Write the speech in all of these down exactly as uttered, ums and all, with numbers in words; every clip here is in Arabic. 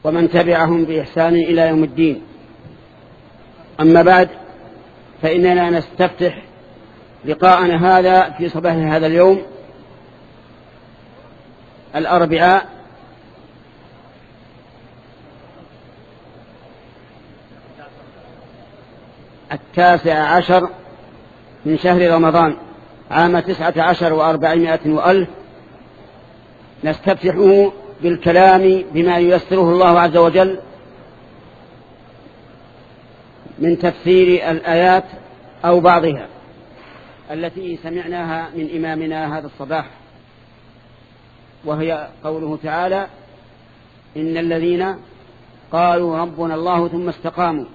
ومن تبعهم بإحسان إلى يوم الدين. أما بعد، فإننا نستفتح لقاءنا هذا في صباح هذا اليوم الأربعاء التاسع عشر من شهر رمضان عام تسعة عشر وأربعمائة وألف، نستفتحه بالكلام بما ييسره الله عز وجل من تفسير الآيات أو بعضها التي سمعناها من إمامنا هذا الصباح، وهي قوله تعالى: إن الذين قالوا ربنا الله ثم استقاموا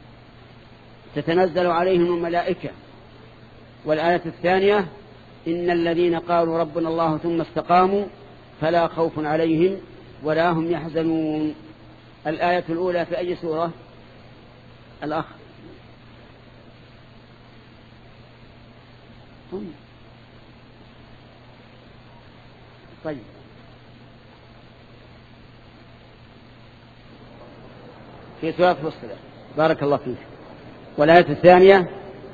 تتنزل عليهم الملائكة. والآية الثانية: إن الذين قالوا ربنا الله ثم استقاموا فلا خوف عليهم ولا هم يحزنون. الآية الأولى في أي سورة؟ الأخ طيب في سورة فصلت. بارك الله فيك. والآية الثانية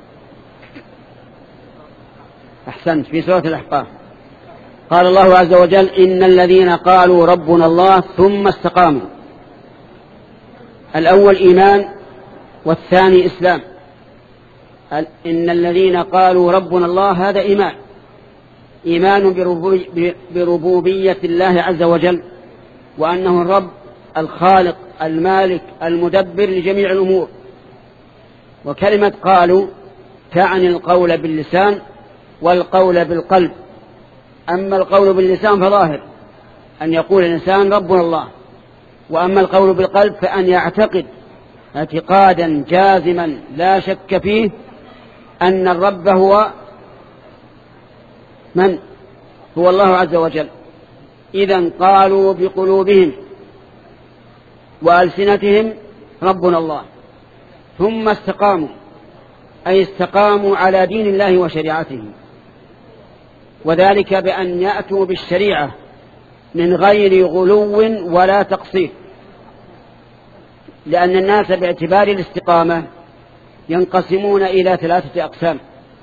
أحسنت، في سورة الأحقاف. قال الله عز وجل: إن الذين قالوا ربنا الله ثم استقاموا. الأول إيمان والثاني إسلام. إن الذين قالوا ربنا الله هذا إيمان، إيمان بربوبية الله عز وجل، وأنه الرب الخالق المالك المدبر لجميع الأمور. وكلمة قالوا تعني القول باللسان والقول بالقلب. أما القول باللسان فظاهر أن يقول الإنسان ربنا الله، وأما القول بالقلب فأن يعتقد اعتقادا جازما لا شك فيه أن الرب هو من؟ هو الله عز وجل. إذن قالوا بقلوبهم وألسنتهم ربنا الله، ثم استقاموا أي استقاموا على دين الله وشريعته، وذلك بأن يأتوا بالشريعة من غير غلو ولا تقصير. لأن الناس باعتبار الاستقامة ينقسمون إلى ثلاثة أقسام: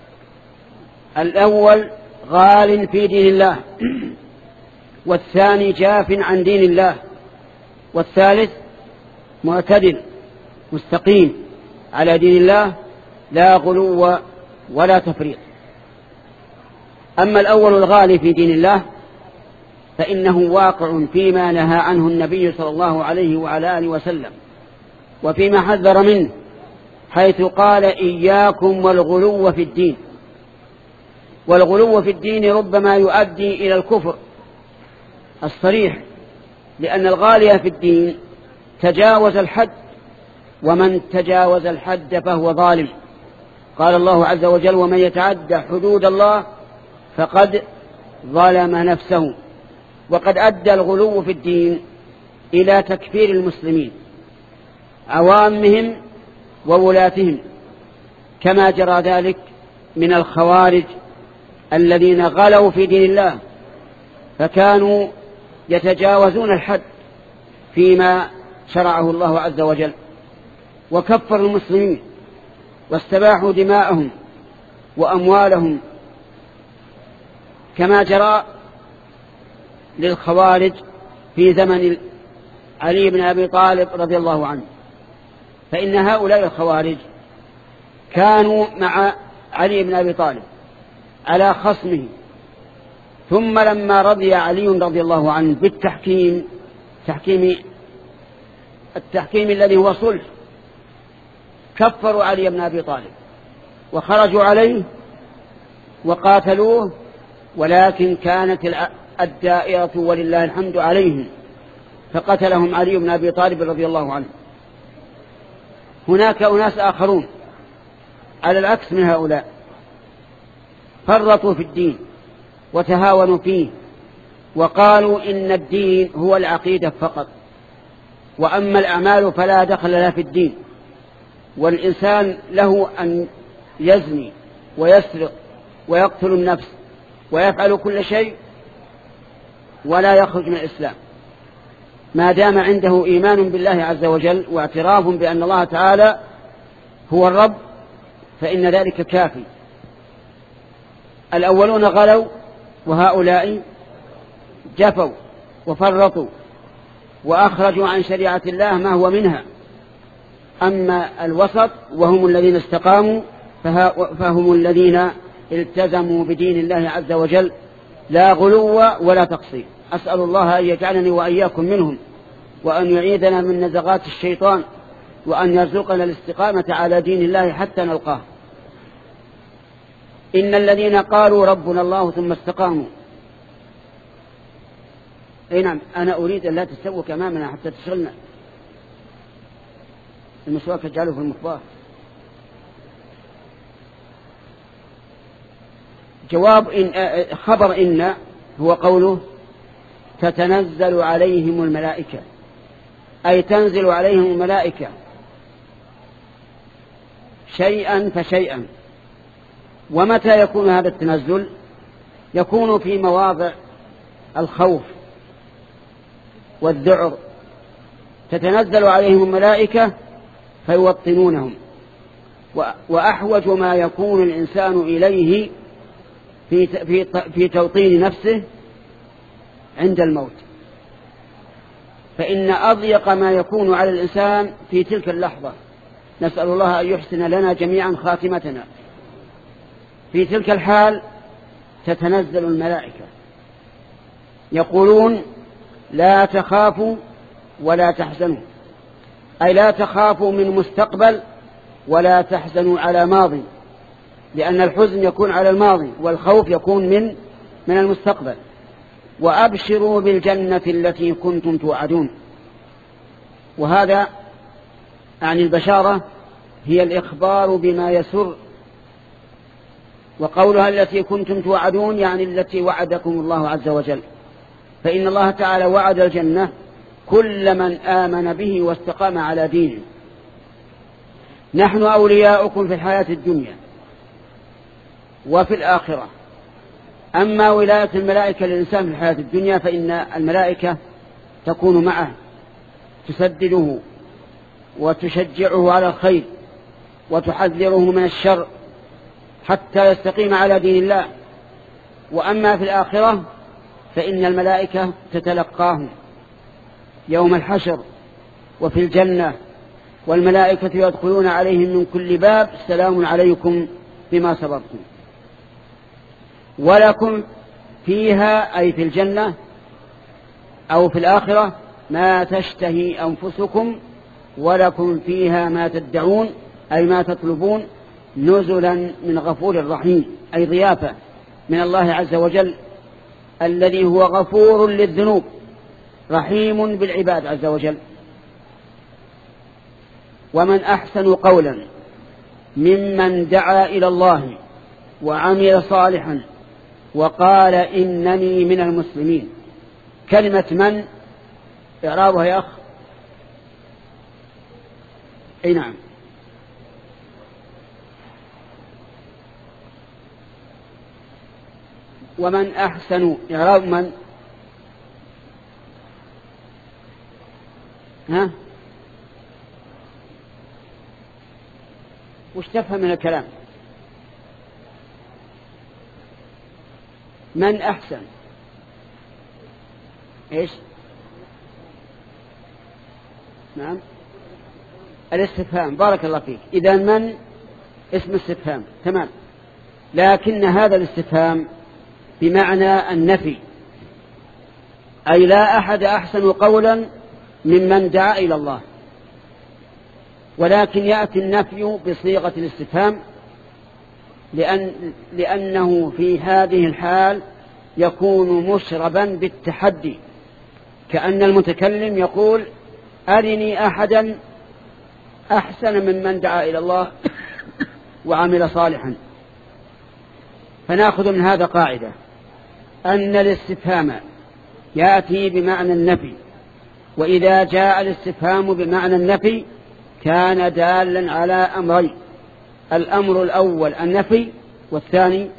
الأول غال في دين الله، والثاني جاف عن دين الله، والثالث معتدل مستقيم على دين الله لا غلو ولا تفريط. أما الأول الغالي في دين الله فإنه واقع فيما نهى عنه النبي صلى الله عليه وعلى آله وسلم، وفيما حذر منه، حيث قال: إياكم والغلو في الدين. والغلو في الدين ربما يؤدي إلى الكفر الصريح، لأن الغالي في الدين تجاوز الحد، ومن تجاوز الحد فهو ظالم. قال الله عز وجل: ومن يتعدى حدود الله فقد ظلم نفسه. وقد أدى الغلو في الدين إلى تكفير المسلمين عوامهم وولاتهم، كما جرى ذلك من الخوارج الذين غلوا في دين الله، فكانوا يتجاوزون الحد فيما شرعه الله عز وجل، وكفروا المسلمين واستباحوا دماءهم وأموالهم، كما جرى للخوارج في زمن علي بن أبي طالب رضي الله عنه. فإن هؤلاء الخوارج كانوا مع علي بن أبي طالب على خصمه، ثم لما رضي علي رضي الله عنه بالتحكيم، تحكيم التحكيم الذي هو صلح، كفروا علي بن أبي طالب وخرجوا عليه وقاتلوه، ولكن كانت الدائرة ولله الحمد عليهم، فقتلهم علي بن أبي طالب رضي الله عنه. هناك أناس آخرون على العكس من هؤلاء، فرطوا في الدين وتهاونوا فيه، وقالوا إن الدين هو العقيدة فقط، وأما الأعمال فلا دخل لها في الدين. والإنسان له أن يزني ويسرق ويقتل النفس ويفعل كل شيء ولا يخرج من الإسلام. ما دام عنده إيمان بالله عز وجل واعتراف بأن الله تعالى هو الرب فإن ذلك كافي. الأولون غلوا وهؤلاء جفوا وفرطوا وأخرجوا عن شريعة الله ما هو منها. أما الوسط وهم الذين استقاموا فهم الذين التزموا بدين الله عز وجل لا غلو ولا تقصير. أسأل الله أن يجعلني وإياكم منهم، وأن يعيدنا من نزغات الشيطان، وأن يرزقنا الاستقامة على دين الله حتى نلقاه. إن الذين قالوا ربنا الله ثم استقاموا. أي نعم، أنا أريد أن لا تستوك أمامنا حتى تشغلنا. المسواك اجعله في المصباح. جواب إن خبر إن هو قوله تتنزل عليهم الملائكة، أي تنزل عليهم الملائكة شيئا فشيئا. ومتى يكون هذا التنزل؟ يكون في مواضع الخوف والذعر، تتنزل عليهم الملائكة فيوطنونهم. وأحوج ما يكون الإنسان إليه في في في توطين نفسه عند الموت، فإن أضيق ما يكون على الإنسان في تلك اللحظة. نسأل الله أن يحسن لنا جميعا خاتمتنا. في تلك الحال تتنزل الملائكة يقولون لا تخافوا ولا تحزنوا، أي لا تخافوا من مستقبل ولا تحزنوا على ماضي، لأن الحزن يكون على الماضي والخوف يكون من من المستقبل. وأبشروا بالجنة التي كنتم توعدون. وهذا عن البشارة هي الإخبار بما يسر، وقولها التي كنتم توعدون يعني التي وعدكم الله عز وجل. فإن الله تعالى وعد الجنة كل من آمن به واستقام على دينه. نحن أولياؤكم في الحياة الدنيا وفي الآخرة. أما ولاية الملائكة للإنسان في الحياة الدنيا فإن الملائكة تكون معه تسدده وتشجعه على الخير وتحذره من الشر حتى يستقيم على دين الله. وأما في الآخرة فإن الملائكة تتلقاه يوم الحشر وفي الجنة، والملائكة يدخلون عليهم من كل باب سلام عليكم بما صبرتم. ولكم فيها أي في الجنة أو في الآخرة ما تشتهي أنفسكم ولكم فيها ما تدعون أي ما تطلبون نزلا من غفور رحيم، أي ضيافة من الله عز وجل الذي هو غفور للذنوب رحيم بالعباد عز وجل. ومن أحسن قولا ممن دعا إلى الله وعمل صالحا وقال إنني من المسلمين. كلمة من إعرابها يا أخ؟ أي نعم. ومن أحسن إعراب من؟ ها؟ وش تفهم من الكلام؟ من أحسن إيش؟ نعم الاستفهام. بارك الله فيك. إذا من اسم استفهام تمام، لكن هذا الاستفهام بمعنى النفي، أي لا أحد أحسن قولا ممن دعا إلى الله، ولكن يأتي النفي بصيغة الاستفهام لأن لأنه في هذه الحال يكون مشربا بالتحدي، كأن المتكلم يقول أرني أحدا أحسن ممن دعا إلى الله وعمل صالحا. فنأخذ من هذا قاعدة أن الاستفهام يأتي بمعنى النفي، وإذا جاء الاستفهام بمعنى النفي كان دالا على أمرين: الأمر الأول النفي، والثاني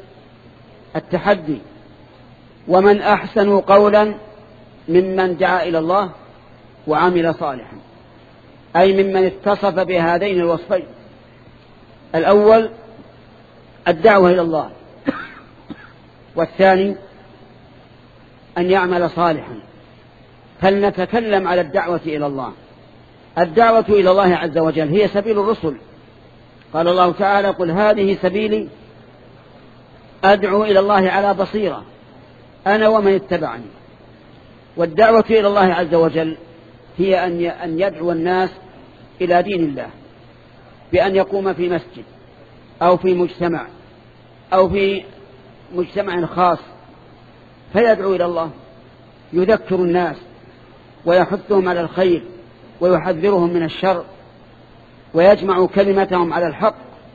التحدي. ومن أحسن قولا ممن دعا إلى الله وعمل صالحا، أي ممن اتصف بهذين الوصفين. الأول الدعوة إلى الله، والثاني أن يعمل صالحا. فلنتكلم على الدعوة إلى الله. الدعوة إلى الله عز وجل هي سبيل الرسل. قال الله تعالى: قل هذه سبيلي أدعو إلى الله على بصيرة أنا ومن اتبعني. والدعوة إلى الله عز وجل هي أن يدعو الناس إلى دين الله بأن يقوم في مسجد أو في مجتمع أو في مجتمع خاص فيدعو إلى الله، يذكر الناس ويحثهم على الخير ويحذرهم من الشر ويجمع كلمتهم على الحق.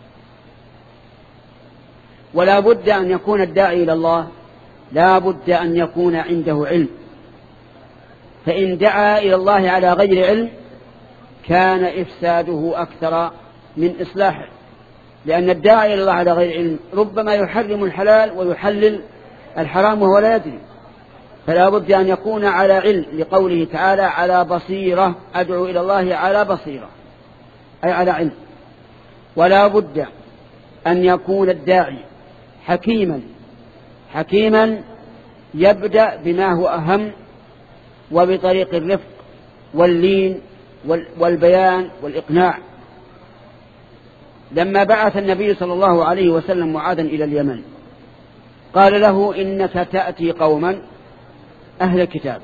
ولا بد أن يكون الداعي إلى الله لا بد أن يكون عنده علم، فإن دعا إلى الله على غير علم كان إفساده أكثر من إصلاحه، لأن الداعي إلى الله على غير علم ربما يحرم الحلال ويحلل الحرام وهو لا يدري. فلا بد أن يكون على علم، لقوله تعالى: على بصيرة أدعو إلى الله على بصيرة، أي على علم. ولا بد أن يكون الداعي حكيما حكيما يبدأ بما هو أهم، وبطريق الرفق واللين والبيان والإقناع. لما بعث النبي صلى الله عليه وسلم معاذا إلى اليمن قال له: إنك تأتي قوما أهل الكتاب،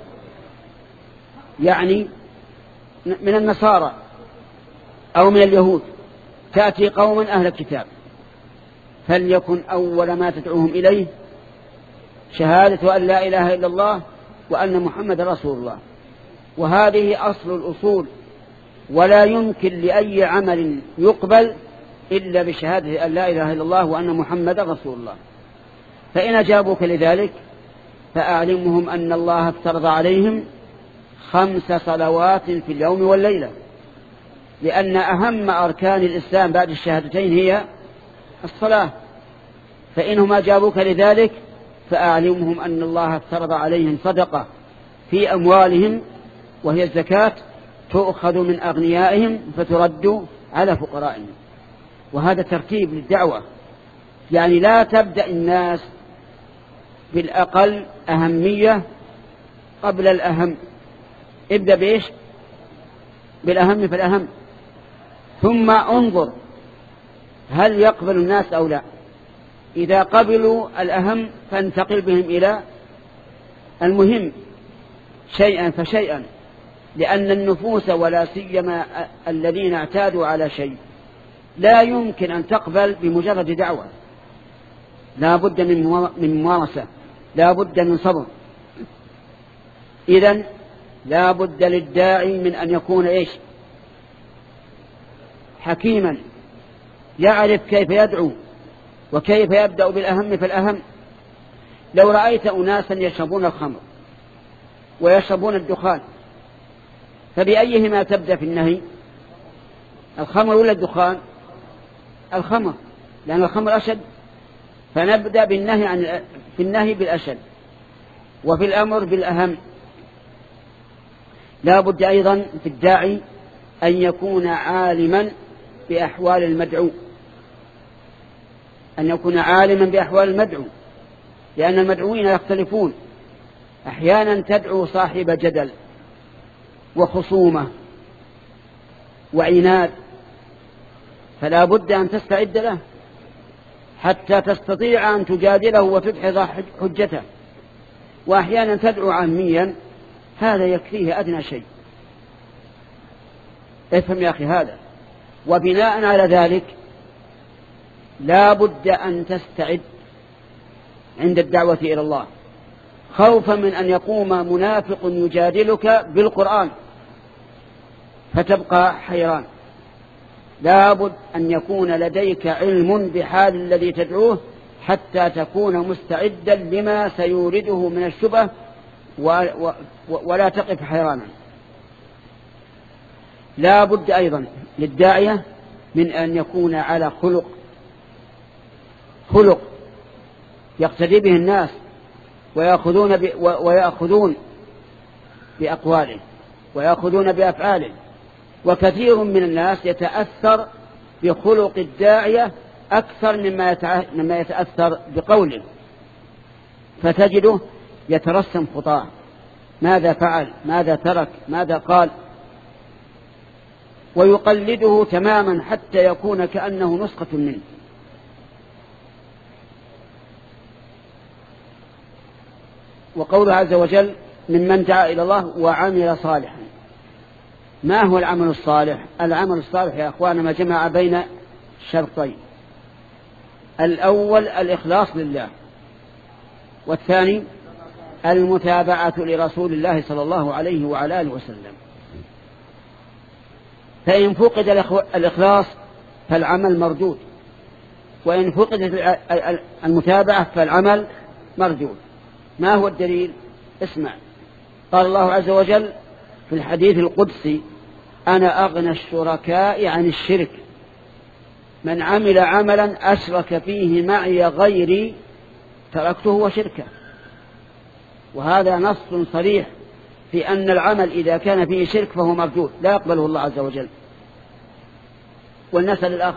يعني من النصارى أو من اليهود، تأتي قوما أهل الكتاب، فليكن أول ما تدعوهم إليه شهادة أن لا إله إلا الله وأن محمد رسول الله. وهذه أصل الأصول، ولا يمكن لأي عمل يقبل إلا بشهادة أن لا إله إلا الله وأن محمد رسول الله. فإن أجابوك لذلك فأعلمهم أن الله افترض عليهم خمس صلوات في اليوم والليلة، لأن أهم أركان الإسلام بعد الشهادتين هي الصلاة. فإنهم أجابوك لذلك فأعلمهم أن الله افترض عليهم صدقة في أموالهم، وهي الزكاة، تؤخذ من أغنيائهم فترد على فقرائهم. وهذا ترتيب للدعوة، يعني لا تبدأ الناس بالأقل أهمية قبل الأهم، ابدأ بإيش؟ بالأهم فالأهم، ثم انظر هل يقبل الناس أو لا. إذا قبلوا الأهم فانتقل بهم إلى المهم شيئا فشيئا، لأن النفوس ولا سيما الذين اعتادوا على شيء لا يمكن أن تقبل بمجرد دعوة، لا بد من ممارسة، لا بد من صبر. إذن لا بد للداعي من أن يكون إيش؟ حكيما، يعرف كيف يدعو وكيف يبدأ بالأهم فالأهم. لو رأيت أناسا يشربون الخمر ويشربون الدخان فبأيهما تبدأ في النهي؟ الخمر ولا الدخان؟ الخمر، لأن الخمر أشد، فنبدأ بالنهي عن في النهي بالأشد وفي الأمر بالأهم. لا بد أيضا في الداعي أن يكون عالما بأحوال المدعو، أن يكون عالما بأحوال المدعو، لأن المدعوين يختلفون. أحيانا تدعو صاحب جدل وخصومة وعناد، فلا بد أن تستعد له حتى تستطيع أن تجادله وتدحض حجته. وأحيانا تدعو عاميا، هذا يكفيه أدنى شيء. افهم يا أخي هذا. وبناء على ذلك لا بد أن تستعد عند الدعوة إلى الله، خوفا من أن يقوم منافق يجادلك بالقرآن فتبقى حيران. لا بد أن يكون لديك علم بحال الذي تدعوه حتى تكون مستعدا لما سيورده من الشبه ولا تقف حيرانا. لا بد أيضا للداعية من أن يكون على خلق خلق يقتدي به الناس ويأخذون ويأخذون بأقواله. ويأخذون بأفعاله. وكثير من الناس يتأثر بخلق الداعية أكثر مما يتأثر بقوله، فتجده يترسم خطاه، ماذا فعل، ماذا ترك، ماذا قال، ويقلده تماما حتى يكون كأنه نسخة منه. وقوله عز وجل ممن دعا إلى الله وعمل صالحا. ما هو العمل الصالح؟ العمل الصالح يا أخوانا ما جمع بين شرطين: الأول الإخلاص لله، والثاني المتابعة لرسول الله صلى الله عليه وعلى آله وسلم. فإن فقد الإخلاص فالعمل مردود، وإن فقدت المتابعة فالعمل مردود. ما هو الدليل؟ اسمع، قال الله عز وجل في الحديث القدسي: أنا أغنى الشركاء عن الشرك، من عمل عملا أشرك فيه معي غيري تركته وشركه. وهذا نص صريح في أن العمل إذا كان فيه شرك فهو مردود، لا يقبله الله عز وجل. ولنسأل الأخ: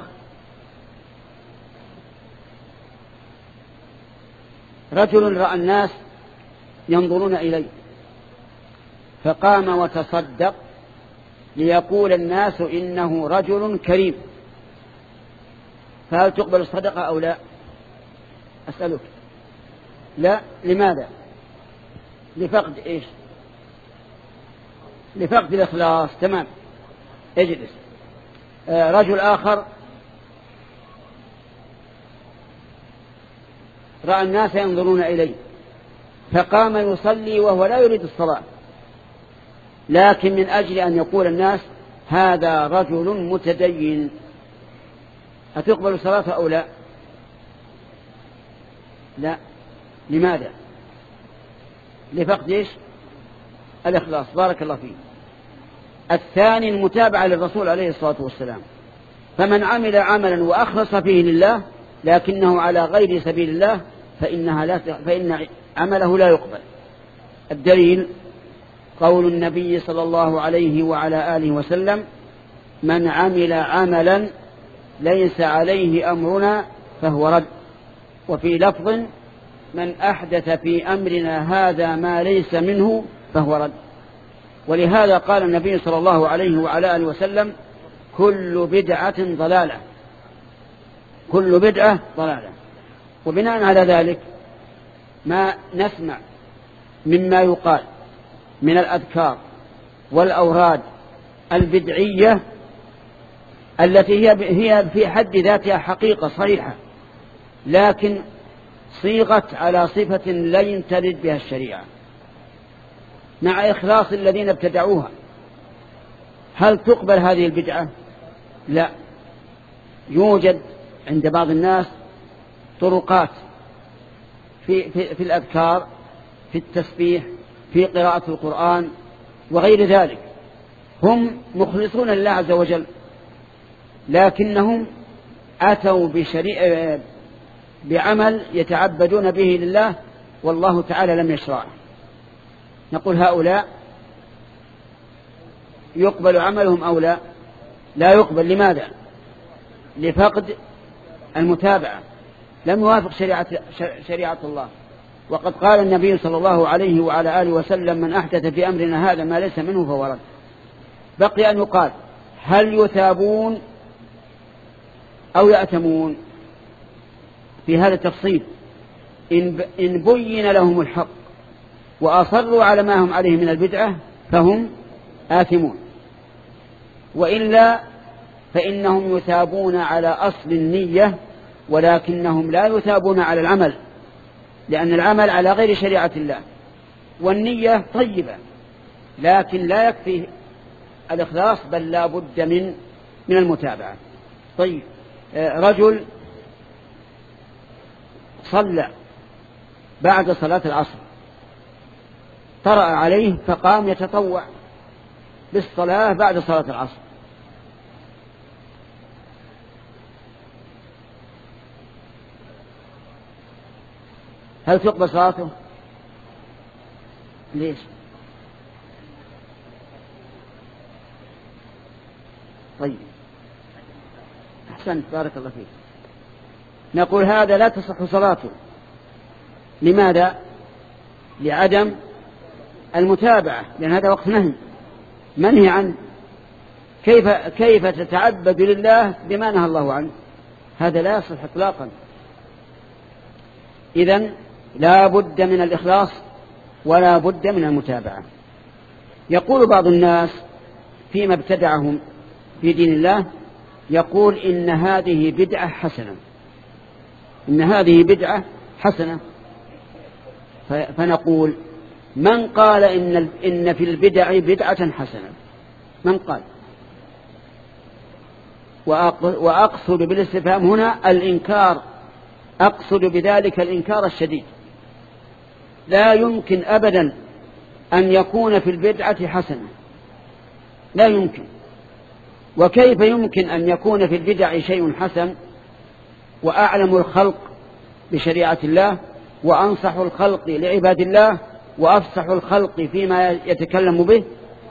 رجل رأى الناس ينظرون إليه فقام وتصدق ليقول الناس إنه رجل كريم، فهل تقبل الصدقة أو لا؟ أسألك. لا. لماذا؟ لفقد إيش؟ لفقد الإخلاص. تمام. اجلس. آه رجل آخر رأى الناس ينظرون إليه فقام يصلي وهو لا يريد الصلاة، لكن من أجل أن يقول الناس هذا رجل متدين، أتقبل صلاته أو لا؟ لا. لماذا؟ لفقد إيش؟ الإخلاص. بارك الله فيه. الثاني المتابعة للرسول عليه الصلاة والسلام، فمن عمل عملا وأخلص فيه لله لكنه على غير سبيل الله فإنها لا فإن عمله لا يقبل. الدليل قول النبي صلى الله عليه وعلى آله وسلم: من عمل عملا ليس عليه أمرنا فهو رد. وفي لفظ: من أحدث في أمرنا هذا ما ليس منه فهو رد. ولهذا قال النبي صلى الله عليه وعلى آله وسلم: كل بدعة ضلالة، كل بدعة ضلالة. وبناء على ذلك ما نسمع مما يقال من الأذكار والأوراد البدعية التي هي هي في حد ذاتها حقيقة صريحة، لكن صيغت على صفة لن ترد بها الشريعة مع إخلاص الذين ابتدعوها. هل تقبل هذه البدعة؟ لا. يوجد عند بعض الناس طرقات في, في, في الأذكار، في التسبيح، في قراءة القرآن وغير ذلك، هم مخلصون لله عز وجل، لكنهم أتوا بشريعة بعمل يتعبدون به لله والله تعالى لم يشرعه. نقول هؤلاء يقبل عملهم أو لا؟ لا يقبل. لماذا؟ لفقد المتابعة، لم يوافق شريعة, شريعة الله. وقد قال النبي صلى الله عليه وعلى آله وسلم: من أحدث في أمرنا هذا ما ليس منه فهو رد. بقي أن يقال: هل يثابون أو يأتمون؟ في هذا التفصيل إن بين لهم الحق وأصروا على ما هم عليه من البدعة فهم آثمون، وإلا فإنهم يثابون على أصل النية ولكنهم لا يثابون على العمل، لأن العمل على غير شريعة الله، والنية طيبة لكن لا يكفي الإخلاص بل لا بد من من المتابعة. طيب، رجل صلى بعد صلاة العصر طرأ عليه فقام يتطوع بالصلاة بعد صلاة العصر، هل تقبل صلاته؟ ليش؟ طيب أحسنت بارك الله فيك. نقول هذا لا تصح صلاته. لماذا؟ لعدم المتابعة، لأن هذا وقت نهي منهي عنه. كيف كيف تتعبد لله بما نهى الله عنه؟ هذا لا يصح إطلاقا. إذن لا بد من الإخلاص ولا بد من المتابعة. يقول بعض الناس فيما ابتدعهم في دين الله، يقول إن هذه بدعة حسنة، إن هذه بدعة حسنة. فنقول من قال إن إن في البدع بدعة حسنة؟ من قال؟ وأقصد بالاستفهام هنا الإنكار، أقصد بذلك الإنكار الشديد. لا يمكن أبدا أن يكون في البدعة حسنة، لا يمكن. وكيف يمكن أن يكون في البدع شيء حسن وأعلم الخلق بشريعة الله وأنصح الخلق لعباد الله وأفصح الخلق فيما يتكلم به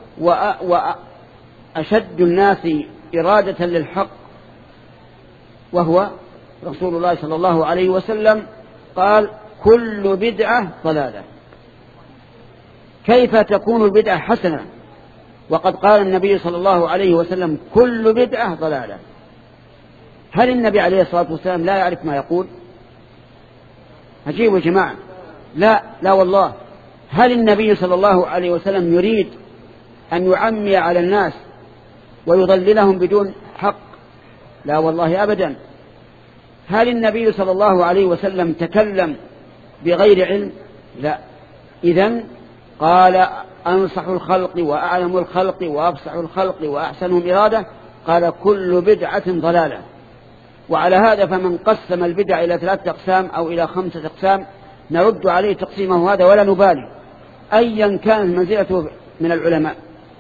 وأشد الناس إرادة للحق وهو رسول الله صلى الله عليه وسلم قال كل بدعة ضلالة. كيف تكون البدعة حسنة وقد قال النبي صلى الله عليه وسلم كل بدعة ضلالة؟ هل النبي عليه الصلاة والسلام لا يعرف ما يقول؟ عجيب يا جماعة. لا لا والله. هل النبي صلى الله عليه وسلم يريد أن يعمي على الناس ويضللهم بدون حق؟ لا والله أبدا. هل النبي صلى الله عليه وسلم تكلم بغير علم؟ لا. إذن قال أنصح الخلق وأعلم الخلق وأفصح الخلق وأحسنهم إرادة، قال كل بدعة ضلالة. وعلى هذا فمن قسم البدع إلى ثلاثة أقسام أو إلى خمسة أقسام نرد عليه تقسيمه هذا ولا نبالي أيا كانت منزلته من العلماء.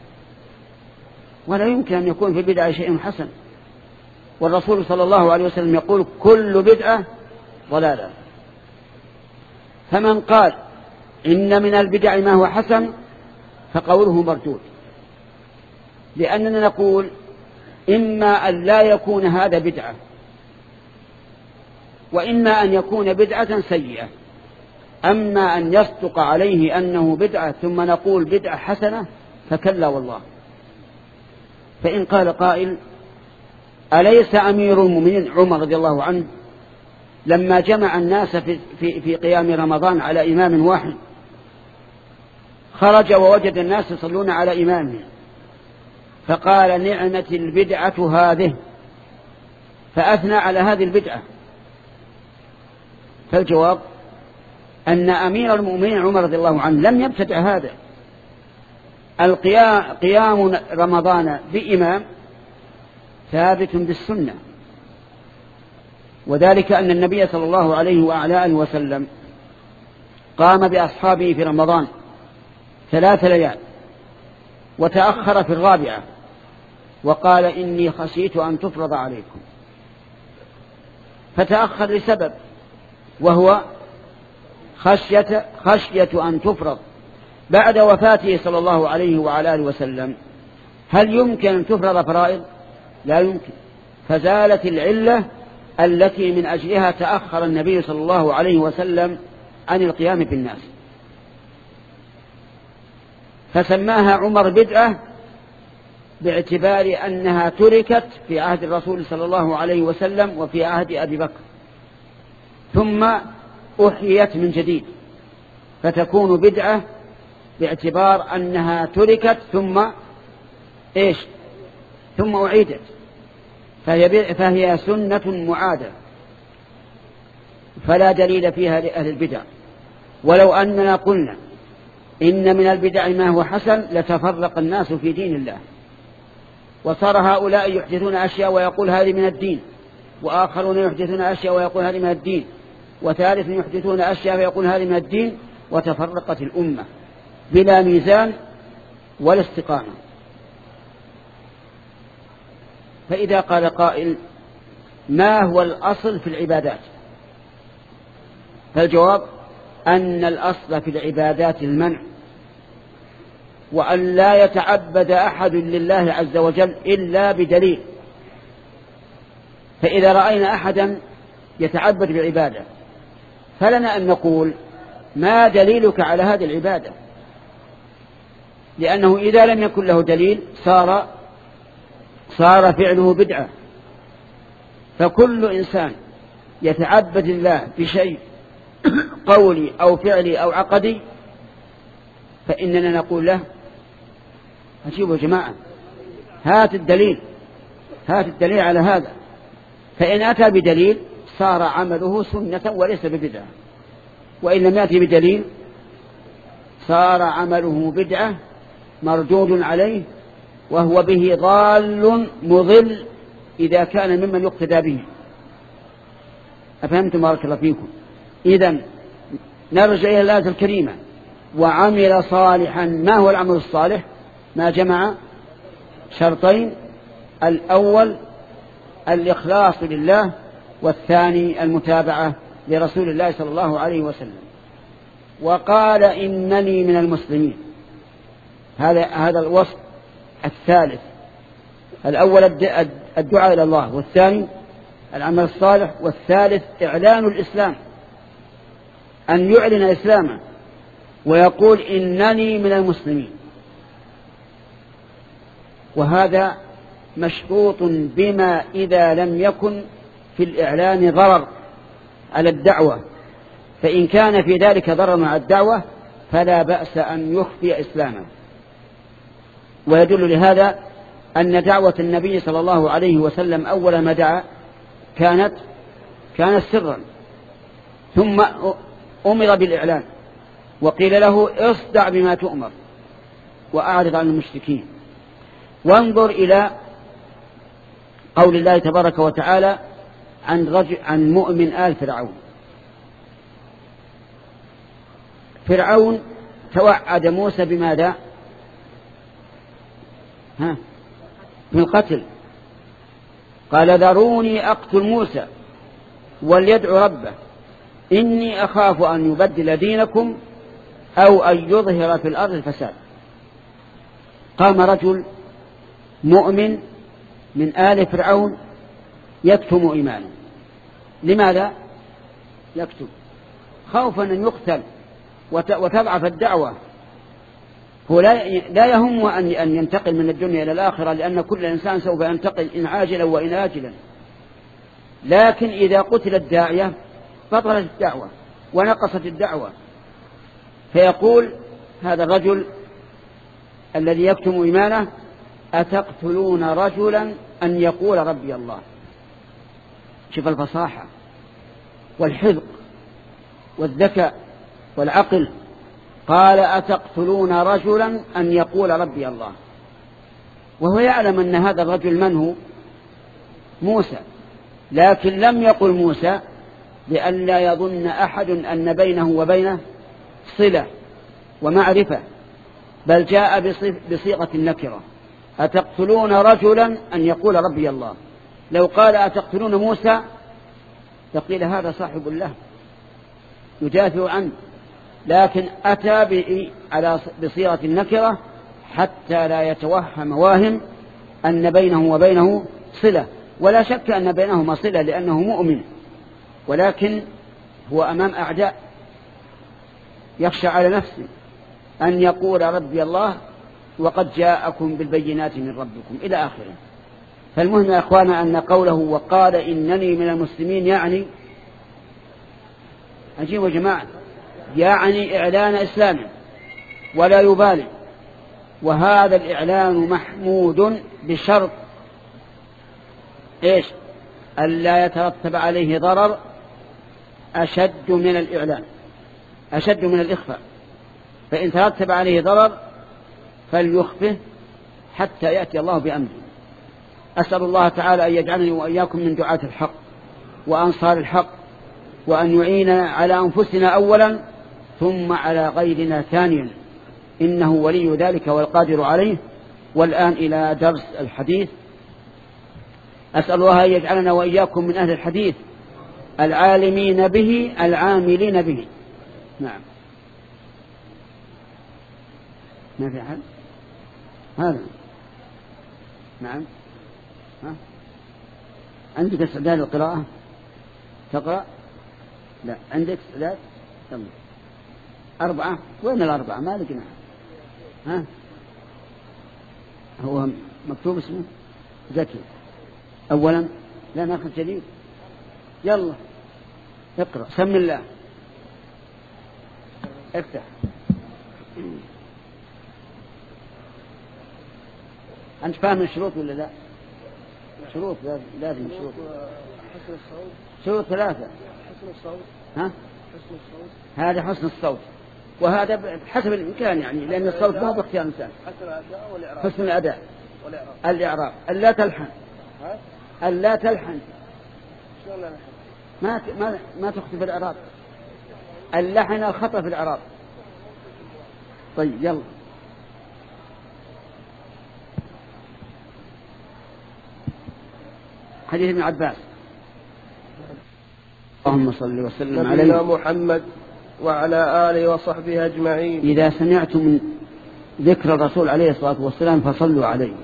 ولا يمكن أن يكون في البدع شيء حسن، والرسول صلى الله عليه وسلم يقول كل بدعة ضلالة. فمن قال إن من البدع ما هو حسن فقوله مردود، لأننا نقول إما أن لا يكون هذا بدعة وإما أن يكون بدعة سيئة. أما أن يصدق عليه أنه بدعة ثم نقول بدعة حسنة فكلا والله. فإن قال قائل أليس أمير المؤمنين عمر رضي الله عنه لما جمع الناس في, في, في قيام رمضان على إمام واحد خرج ووجد الناس يصلون على إمامه فقال نعمة البدعة هذه، فأثنى على هذه البدعة؟ فالجواب أن أمير المؤمنين عمر رضي الله عنه لم يبتدع هذا. القيام رمضان بإمام ثابت بالسنة، وذلك أن النبي صلى الله عليه وعلى آله وسلم قام بأصحابه في رمضان ثلاث ليال وتأخر في الرابعة وقال إني خشيت أن تفرض عليكم، فتأخر لسبب وهو خشية, خشية أن تفرض بعد وفاته صلى الله عليه وعلى آله وسلم. هل يمكن أن تفرض فرائض؟ لا يمكن. فزالت العلة التي من أجلها تأخر النبي صلى الله عليه وسلم عن القيام بالناس، فسماها عمر بدعة باعتبار أنها تركت في عهد الرسول صلى الله عليه وسلم وفي عهد أبي بكر ثم أحيت من جديد، فتكون بدعة باعتبار أنها تركت ثم إيش ثم أعيدت، فهي, فهي سنة معادة فلا دليل فيها لأهل البدع. ولو أننا قلنا إن من البدع ما هو حسن لتفرق الناس في دين الله، وصار هؤلاء يحدثون أشياء ويقول هذه من الدين، وآخرون يحدثون أشياء ويقول هذه من الدين، وثالث يحدثون أشياء ويقول هذه من الدين، وتفرقت الأمة بلا ميزان ولا استقامة. فإذا قال قائل ما هو الأصل في العبادات؟ فالجواب أن الأصل في العبادات المنع، وأن لا يتعبد أحد لله عز وجل إلا بدليل. فإذا رأينا أحدا يتعبد بعبادة فلنا أن نقول ما دليلك على هذه العبادة؟ لأنه إذا لم يكن له دليل صار صار فعله بدعة. فكل إنسان يتعبد الله بشيء قولي أو فعلي أو عقدي فإننا نقول له أجيبوا يا جماعة، هات الدليل، هات الدليل على هذا. فإن أتى بدليل صار عمله سنة وليس ببدعة، وإن لم يأتي بدليل صار عمله بدعة مردود عليه، وهو به ضال مضل إذا كان ممن يقتدى به. أفهمتم بارك الله فيكم؟ إذن نرجع إلى الآية الكريمة: وعمل صالحا. ما هو العمل الصالح؟ ما جمع شرطين: الأول الإخلاص لله، والثاني المتابعة لرسول الله صلى الله عليه وسلم. وقال إنني من المسلمين، هذا هذا الوصف الثالث. الأول الدعاء إلى الله، والثاني العمل الصالح، والثالث إعلان الإسلام، أن يعلن إسلامه ويقول إنني من المسلمين. وهذا مشروط بما إذا لم يكن في الإعلان ضرر على الدعوة، فإن كان في ذلك ضرر على الدعوة فلا بأس أن يخفي إسلامه. ويدل لهذا أن دعوة النبي صلى الله عليه وسلم أول ما دعا كانت كانت سرا، ثم أمر بالإعلان وقيل له اصدع بما تؤمر وأعرض عن المشركين. وانظر إلى قول الله تبارك وتعالى عن رجل عن مؤمن آل فرعون. فرعون توعد موسى بماذا؟ ها؟ بالقتل. قال ذروني أقتل موسى وليدعو ربه إني أخاف أن يبدل دينكم أو أن يظهر في الأرض الفساد. قام رجل مؤمن من آل فرعون يكتم إيمانه. لماذا يكتم؟ خوفا أن يقتل وتضعف الدعوة. هو لا يهم أن ينتقل من الدنيا إلى الآخرة، لأن كل إنسان سوف ينتقل إن عاجلا وإن آجلا، لكن إذا قتل الداعية بطلت الدعوة ونقصت الدعوة. فيقول هذا الرجل الذي يكتم إيمانه: أتقتلون رجلا أن يقول ربي الله. شوف الفصاحة والحذق والذكاء والعقل. قال أتقتلون رجلا أن يقول ربي الله، وهو يعلم أن هذا الرجل من هو؟ موسى، لكن لم يقل موسى لئلا يظن أحد أن بينه وبينه صلة ومعرفة، بل جاء بصيغة النكرة: أتقتلون رجلا أن يقول ربي الله. لو قال أتقتلون موسى فقيل هذا صاحب الله يدافع عنه، لكن أتى على بصيغة النكرة حتى لا يتوهم واهم أن بينه وبينه صلة. ولا شك أن بينهما صلة لأنه مؤمن، ولكن هو أمام أعداء يخشى على نفسه أن يقول ربي الله وقد جاءكم بالبينات من ربكم إلى آخره. فالمهم يا أخوانا أن قوله وقال إنني من المسلمين يعني أجيبوا يا جماعة، يعني إعلان إسلامه ولا يبالي. وهذا الإعلان محمود بشرط إيش؟ ألا يترتب عليه ضرر أشد من الإعلان، أشد من الإخفاء. فإن ترتب عليه ضرر فليخفه حتى يأتي الله بأمره. أسأل الله تعالى أن يجعلني وإياكم من دعاة الحق وأنصار الحق، وأن يعيننا على أنفسنا أولا ثم على غيرنا ثانيا، إنه ولي ذلك والقادر عليه. والآن إلى درس الحديث. أسأل الله أن يجعلنا وإياكم من أهل الحديث العالمين به العاملين به. نعم، ما في أحد. هذا نعم. ها؟ عندك استعداد للقراءة تقرأ؟ لا عندك استعداد؟ تمام. أربعة. وين الأربعة؟ ما لقينا. ها هو مكتوب اسمه زكي أولا. لا ناخذ جديد. يلا اقرأ. سم الله. افتح. أنت فاهم الشروط ولا لا؟ شروط لازم شروط. حسن الصوت. شروط ثلاثة. حسن الصوت. ها؟ حسن الصوت. هذا حسن الصوت، وهذا بحسب الإمكان يعني، لأن الصوت ما هو باختيار الإنسان. حسن الأداء والإعراب. حسن الأداء. والإعراب. الإعراب. ألا تلحن. ها؟ ألا تلحن. شلون لا نلحن؟ ما ت... ما ما تخطئ في الإعراب. اللحن الخطأ في الإعراب. طيب يلا. حديث ابن عباس. اللهم صل وسلم على نبينا محمد وعلى آله وصحبه أجمعين. إذا سمعتم ذكر الرسول عليه الصلاة والسلام فصلوا عليه،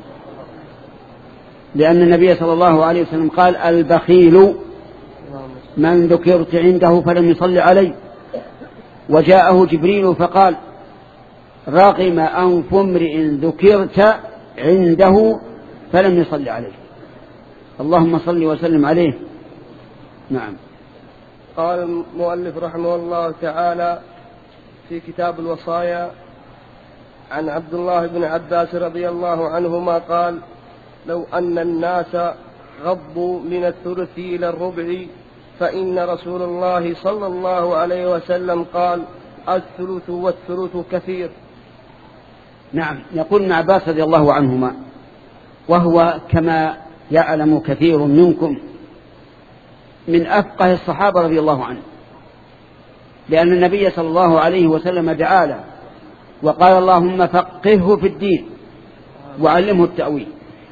لأن النبي صلى الله عليه وسلم قال البخيل من ذكرت عنده فلم يصل عليه. وجاءه جبريل فقال رغم أنف امرئ ذكرت عنده فلم يصل عليه. اللهم صل وسلم عليه. نعم. قال المؤلف رحمه الله تعالى في كتاب الوصايا عن عبد الله بن عباس رضي الله عنهما قال لو أن الناس غضوا من الثلث إلى الربع فإن رسول الله صلى الله عليه وسلم قال الثلث والثلث كثير. نعم. يقول ابن عباس رضي الله عنهما، وهو كما يعلم كثير منكم من أفقه الصحابة رضي الله عنه، لأن النبي صلى الله عليه وسلم دعا له وقال اللهم فقهه في الدين وعلمه التأويل.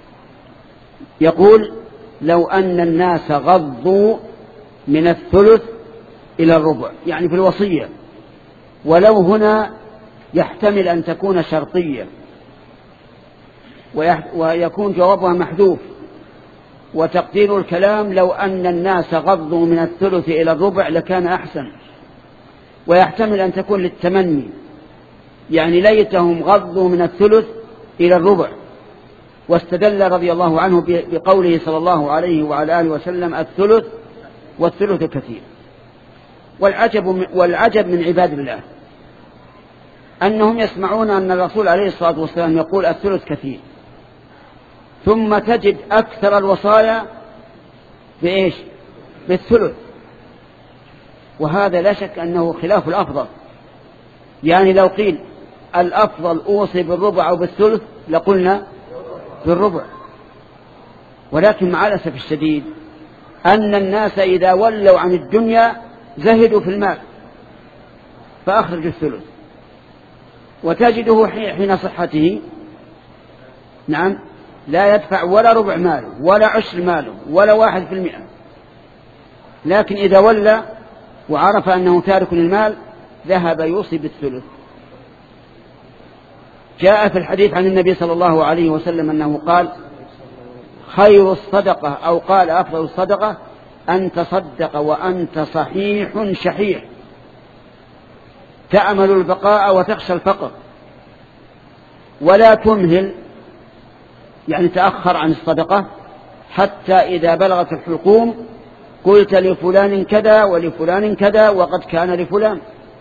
يقول لو أن الناس غضوا من الثلث إلى الربع، يعني في الوصية، ولو هنا يحتمل أن تكون شرطية ويكون جوابها محذوف، وتقدير الكلام لو أن الناس غضوا من الثلث إلى الربع لكان أحسن، ويحتمل أن تكون للتمني، يعني ليتهم غضوا من الثلث إلى الربع. واستدل رضي الله عنه بقوله صلى الله عليه وعلى آله وسلم الثلث والثلث كثير. والعجب, والعجب من عباد الله أنهم يسمعون أن الرسول عليه الصلاة والسلام يقول الثلث كثير، ثم تجد أكثر الوصايا بإيش؟ بالثلث. وهذا لا شك أنه خلاف الأفضل. يعني لو قيل الأفضل أوصي بالربع أو بالثلث لقلنا بالربع، ولكن مع الأسف الشديد أن الناس إذا ولوا عن الدنيا زهدوا في المال فأخرجوا الثلث، وتجده حين صحته نعم لا يدفع ولا ربع ماله ولا عشر ماله ولا واحد في المئة، لكن إذا ولى وعرف أنه تارك للمال ذهب يوصي بالثلث. جاء في الحديث عن النبي صلى الله عليه وسلم أنه قال خير الصدقة أو قال أفضل الصدقة أن تصدق وأنت صحيح شحيح تأمل البقاء وتخشى الفقر، ولا تمهل يعني تأخر عن الصدقة حتى إذا بلغت الحلقوم قلت لفلان كذا ولفلان كذا وقد كان لفلان.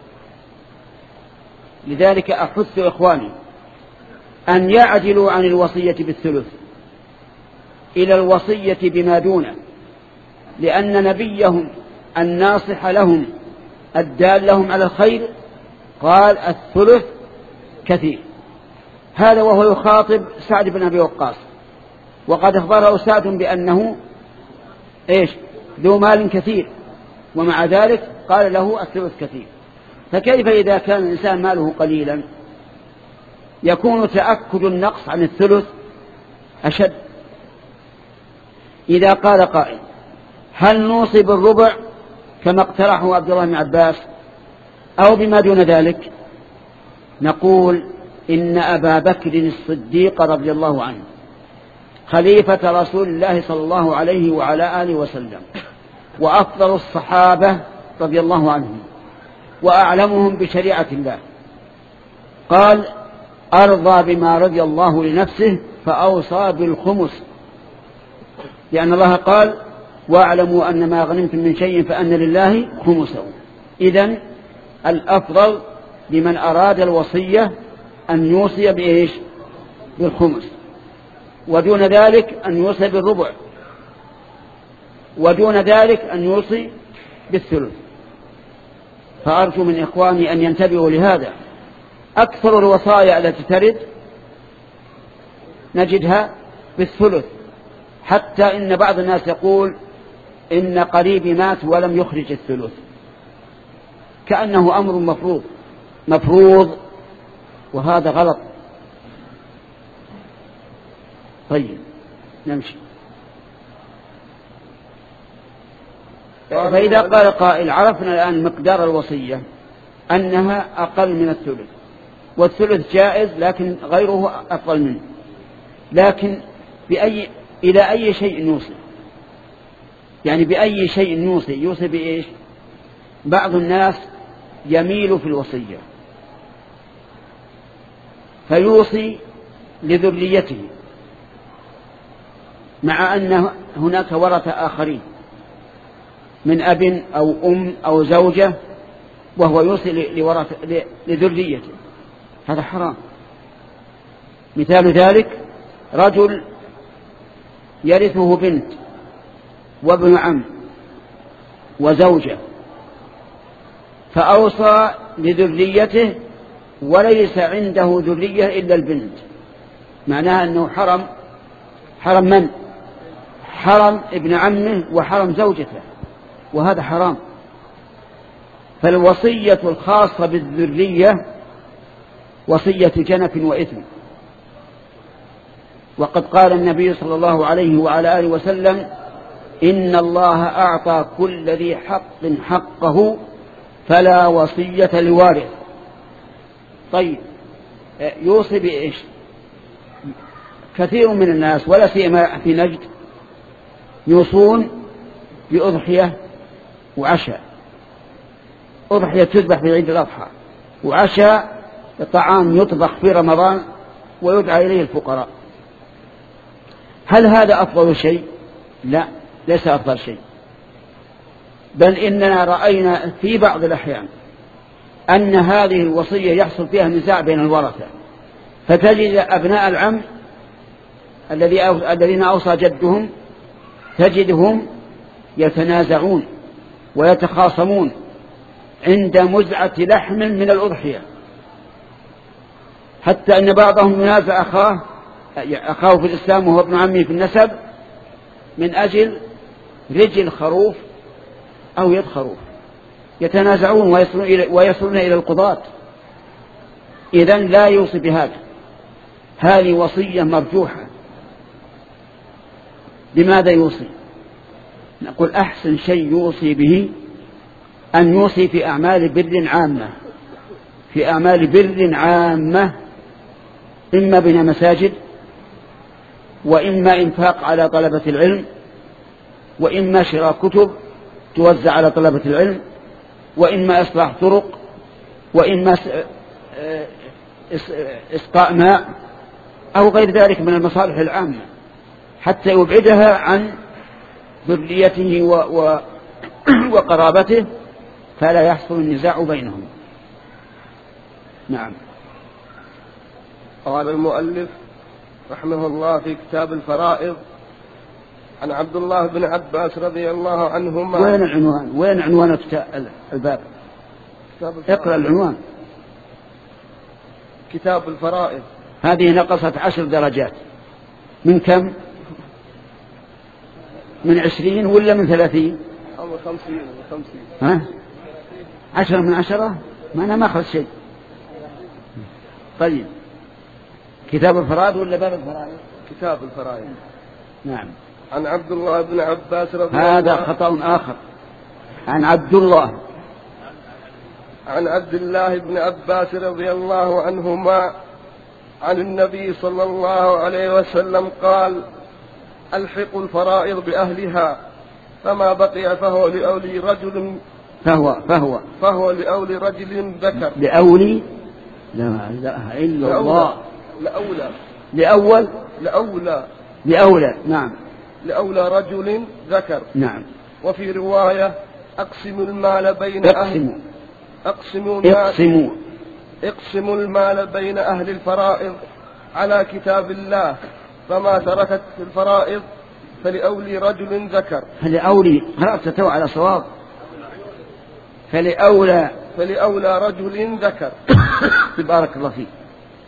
لذلك أحث إخواني أن يعدلوا عن الوصية بالثلث إلى الوصية بما دونه، لأن نبيهم الناصح لهم الدال لهم على الخير قال الثلث كثير. هذا وهو يخاطب سعد بن أبي وقاص، وقد أخبره سعد بأنه إيش ذو مال كثير، ومع ذلك قال له الثلث كثير. فكيف إذا كان الإنسان ماله قليلا يكون تأكد النقص عن الثلث أشد. إذا قال قائل هل نوصي بالربع كما اقترحه عبد الله بن عباس أو بما دون ذلك، نقول إن أبا بكر الصديق رضي الله عنه خليفة رسول الله صلى الله عليه وعلى آله وسلم، وأفضل الصحابة رضي الله عنهم، وأعلمهم بشريعة الله، قال: أرضى بما رضي الله لنفسه فأوصى بالخمس، لأن الله قال: واعلموا أن ما غنمتم من شيء فأن لله خمسه. إذن الأفضل لمن أراد الوصية أن يوصي بإيش؟ بالخمس، ودون ذلك أن يوصي بالربع، ودون ذلك أن يوصي بالثلث. فأرجو من إخواني أن ينتبهوا لهذا. أكثر الوصايا التي ترد نجدها بالثلث، حتى إن بعض الناس يقول إن قريبي مات ولم يخرج الثلث، كأنه أمر مفروض مفروض وهذا غلط. طيب نمشي. فإذا قال قائل: عرفنا الآن مقدار الوصية أنها أقل من الثلث، والثلث جائز لكن غيره أفضل منه، لكن بأي إلى أي شيء يوصي؟ يعني بأي شيء يوصي؟ يوصي بإيش؟ بعض الناس يميل في الوصية فيوصي لذريته، مع أن هناك ورثة آخرين من أب أو أم أو زوجة، وهو يوصي لذريته، هذا حرام. مثال ذلك: رجل يرثه بنت وابن عم وزوجة، فأوصى لذريته وليس عنده ذرية إلا البنت، معناها أنه حرم حرم من؟ حرم ابن عمه وحرم زوجته، وهذا حرام. فالوصية الخاصة بالذرية وصية جنف وإثم. وقد قال النبي صلى الله عليه وعلى آله وسلم: إن الله أعطى كل ذي حق حقه فلا وصية لوارث. طيب يوصي بإيش؟ كثير من الناس ولا سيما في نجد يوصون بأضحية وعشاء. أضحية تذبح في عيد الأضحى، وعشاء طعام يطبخ في رمضان ويدعى إليه الفقراء. هل هذا أفضل شيء؟ لا، ليس أفضل شيء، بل إننا رأينا في بعض الأحيان أن هذه الوصية يحصل فيها نزاع بين الورثة، فتجد أبناء العم الذين أوصى جدهم تجدهم يتنازعون ويتخاصمون عند مزعة لحم من الأضحية، حتى أن بعضهم ينازع أخاه أخاه في الإسلام وهو ابن عمه في النسب من أجل رجل خروف أو يد خروف، يتنازعون ويصلون إلى القضاة. إذن لا يوصي بهذا، هذه وصية مرجوحة. لماذا يوصي؟ نقول أحسن شيء يوصي به أن يوصي في أعمال بر عامة، في أعمال بر عامة، إما بناء مساجد، وإما إنفاق على طلبة العلم، وإما شراء كتب توزع على طلبة العلم، وإما إصلاح طرق، وإما إسقاء ماء، أو غير ذلك من المصالح العامة، حتى يبعدها عن ذريته و... و... وقرابته، فلا يحصل النزاع بينهم. نعم. قال المؤلف رحمه الله في كتاب الفرائض عن عبد الله بن عباس رضي الله عنهما. وين العنوان؟ وين عنوان الباب؟ اقرأ العنوان. كتاب الفرائض. هذه نقصت عشر درجات. من كم؟ من عشرين ولا من ثلاثين؟ أو من خمسين. خمسين. ها؟ عشرة من عشرة؟ ما أنا ما أخذ شيء. طيب كتاب الفرائض ولا باب الفرائض؟ كتاب الفرائض. نعم. عن عبد الله بن عباس رضي الله هذا خطأ آخر. عن عبد الله عن عبد الله بن عباس رضي الله عنهما عن النبي صلى الله عليه وسلم قال: ألحقوا الفرائض بأهلها، فما بقي فهو لأولي رجل فهو فهو فهو لأولي رجل ذكر. لأولي لا إله إلا الله. لأولى لأول لأولى لأولى نعم لأولى رجل ذكر. نعم. وفي رواية: أقسموا المال بين اقسموا أهل أقسموا المال اقسموا اقسموا المال بين أهل الفرائض على كتاب الله، فما تركت في الفرائض فلأولي رجل ذكر. فلأولي قرأت تو على صواب. فلأولى فلأولى رجل ذكر. بارك الله فيك.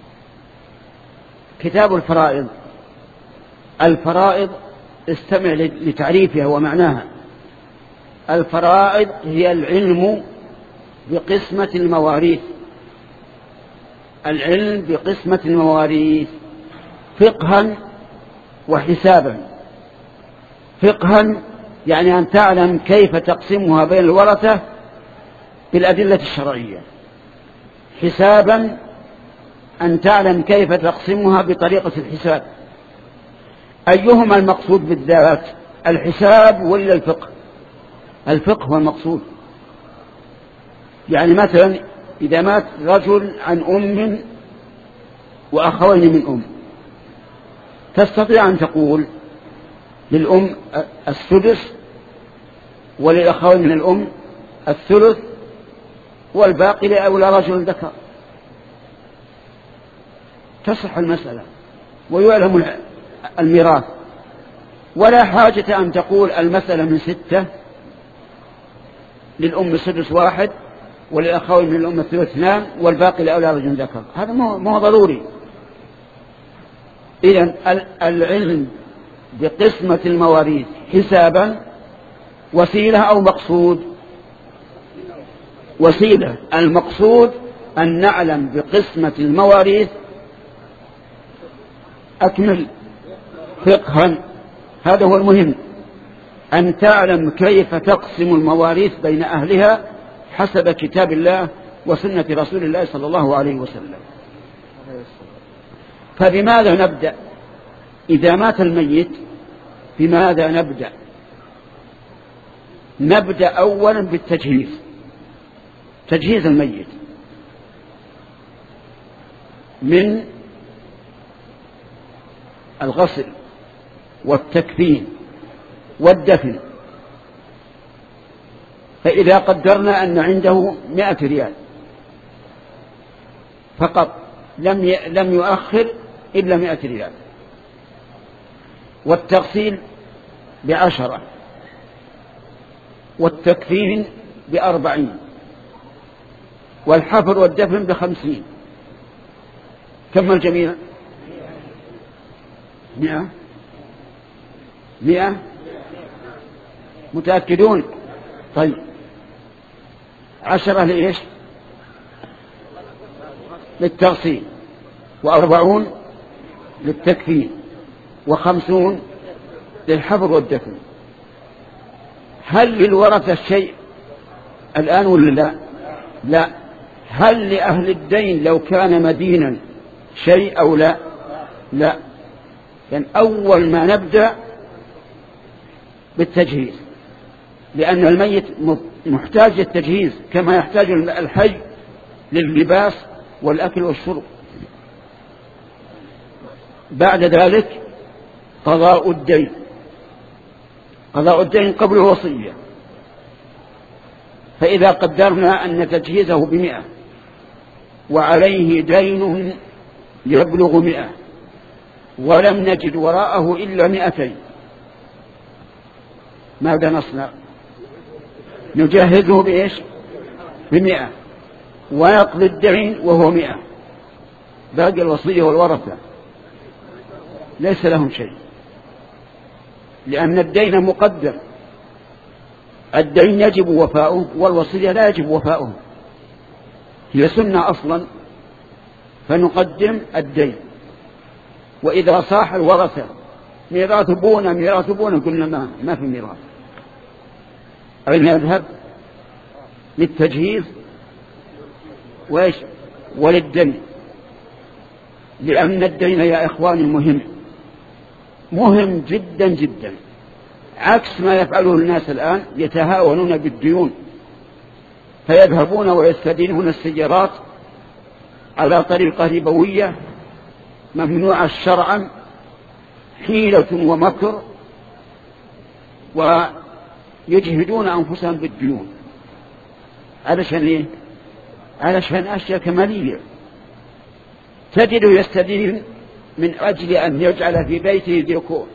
كتاب الفرائض. الفرائض استمع لتعريفها ومعناها. الفرائض هي العلم بقسمة المواريث. العلم بقسمة المواريث فقها وحسابا. فقها يعني أن تعلم كيف تقسمها بين الورثة بالأدلة الشرعية. حسابا أن تعلم كيف تقسمها بطريقة الحساب. أيهما المقصود بالذات، الحساب ولا الفقه؟ الفقه هو المقصود. يعني مثلا إذا مات رجل عن أم وأخوين من أم، تستطيع أن تقول للأم السدس وللأخوين من الأم الثلث والباقي لأولى رجل ذكر. تصح المسألة ويعلم الميراث، ولا حاجة أن تقول المسألة من ستة للأم السدس واحد وللأخوين من الأم الثلث اثنان والباقي لأولى رجل ذكر. هذا مو ضروري. إذن العلم بقسمة المواريث حسابا وسيلة أو مقصود؟ وسيلة. المقصود أن نعلم بقسمة المواريث أكمل فقها. هذا هو المهم، أن تعلم كيف تقسم المواريث بين أهلها حسب كتاب الله وسنة رسول الله صلى الله عليه وسلم. فبماذا نبدأ إذا مات الميت؟ بماذا نبدأ؟ نبدأ أولا بالتجهيز، تجهيز الميت من الغسل والتكفين والدفن. فإذا قدرنا أن عنده مئة ريال فقط، لم لم يؤخر إلا مئة ريال، والتغسيل بعشرة والتكفين بأربعين والحفر والدفن بخمسين. كم الجميع؟ مئة. مئة متأكدون؟ طيب عشرة لإيش؟ للتغسيل، وأربعون للتكفين، وخمسون للحفر والدفن. هل للورثة شيء الآن ولا لا؟ لا. هل لأهل الدين لو كان مدينا شيء أو لا؟ لا. يعني أول ما نبدأ بالتجهيز، لأن الميت محتاج للتجهيز كما يحتاج الحي لللباس والأكل والشرب. بعد ذلك قضاء الدين. قضاء الدين قبل الوصية. فإذا قدرنا أن تجهيزه بمئة وعليه دين يبلغ مئة ولم نجد وراءه إلا مئتين، ماذا نصنع؟ نجهزه بإيش؟ بمئة، ويقضي الدين وهو مئة، باقي الوصية والورثة ليس لهم شيء، لأن الدين مقدر. الدين يجب وفاؤه والوصية لا يجب وفاؤه، هي سنة أصلا، فنقدم الدين. وإذا صاح الورثة ميراث بونا ميراث بونا قلنا ما, ما في ميراث. أين يذهب؟ للتجهيز وإيش؟ وللدين. لأن الدين يا إخواني مهم مهم جدا جدا، عكس ما يفعله الناس الآن، يتهاونون بالديون فيذهبون ويستدينون السيارات على طريقة ربوية ممنوعة شرعا، حيلة ومكر، ويجهدون أنفسهم بالديون. علشان إيه؟ علشان أشياء كمالية. تجد يستدين من أجل أن يجعل في بيته ديكور،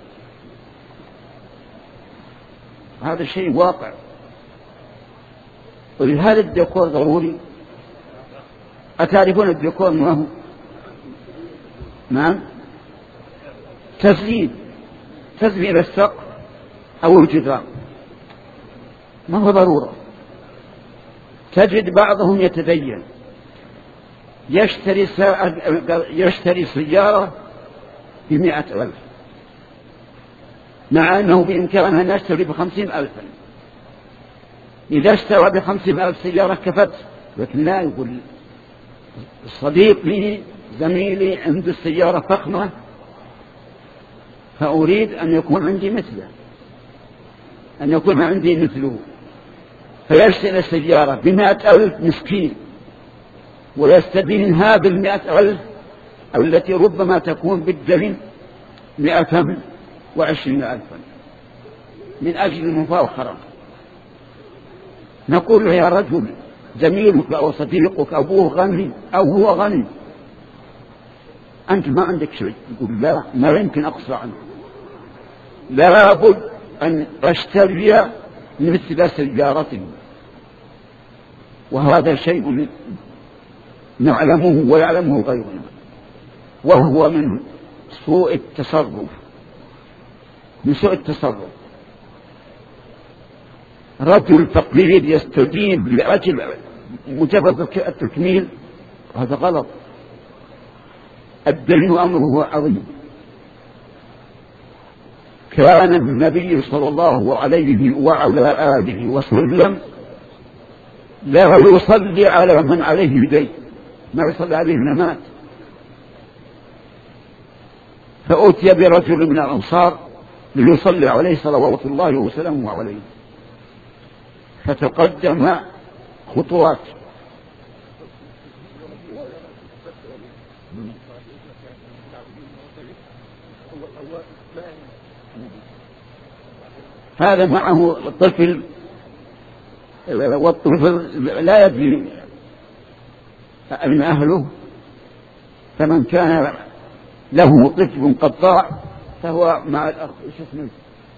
هذا الشيء واقع. ولهذا الديكور ضروري. أتعرفون الديكور ما هو؟ نعم، تزيين تزيين السقف أو الجدران، ما هو ضرورة. تجد بعضهم يتدين يشتري يشتري سيارة بمئة ألف، مع أنه بإمكانه أن يشتري بخمسين ألفا. إذا اشترى بخمسين ألف سيارة كفت، لكن لا، يقول الصديق لي زميلي عنده السيارة فخمة فأريد أن يكون عندي مثله، أن يكون عندي مثله، فيشتري السيارة بمئة ألف مسكين، ويستدينها بالمئة ألف أو التي ربما تكون بالدين مئة وعشرين ألفا من أجل المفاخرة. نقول له يا رجل، زميلك أو صديقك أبوه غني أو هو غني، أنت ما عندك شيء. يقول لا، ما يمكن أقصى عنه، لا بد أن أشتري مثل سيارته. وهذا شيء نعلمه ويعلمه غيرنا، وهو من سوء التصرف من سوء التصرف رجل فقير يستدين لأجل مجرد التكميل، هذا غلط. الدين أمره عظيم. كان النبي صلى الله عليه وعلى آله وسلم لا يصلي على من عليه دين، ما يصلي عليه مات. فأتي برجل من الأنصار ليصلي عليه صلوات الله وسلامه عليه، فتقدم خطوات هذا معه الطفل، والطفل لا يدري من أهله، فمن كان له طفل قطاع فهو مع الأخ. إيش اسمه؟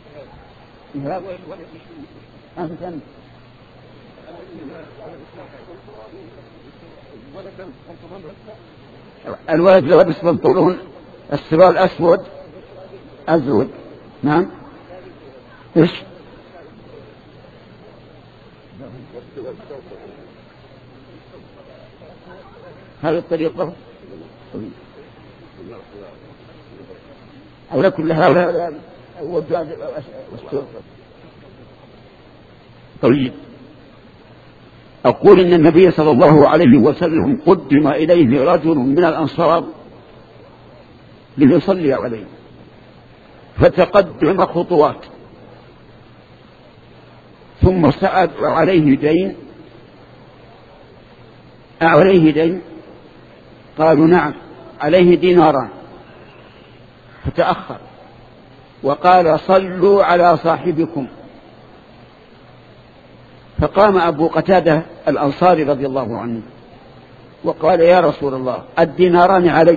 الولد لابس بنطلون السروال أسود أزرق. نعم، إيش؟ هذه الطريقة أو لكل هذا. طيب، أقول إن النبي صلى الله عليه وسلم قدم إليه رجل من الأنصار ليصلي عليه، فتقدم خطوات، ثم سأل عليه دين عليه دين قالوا نعم عليه ديناران، فتأخر وقال صلوا على صاحبكم. فقام أبو قتادة الأنصاري رضي الله عنه وقال يا رسول الله الديناران علي.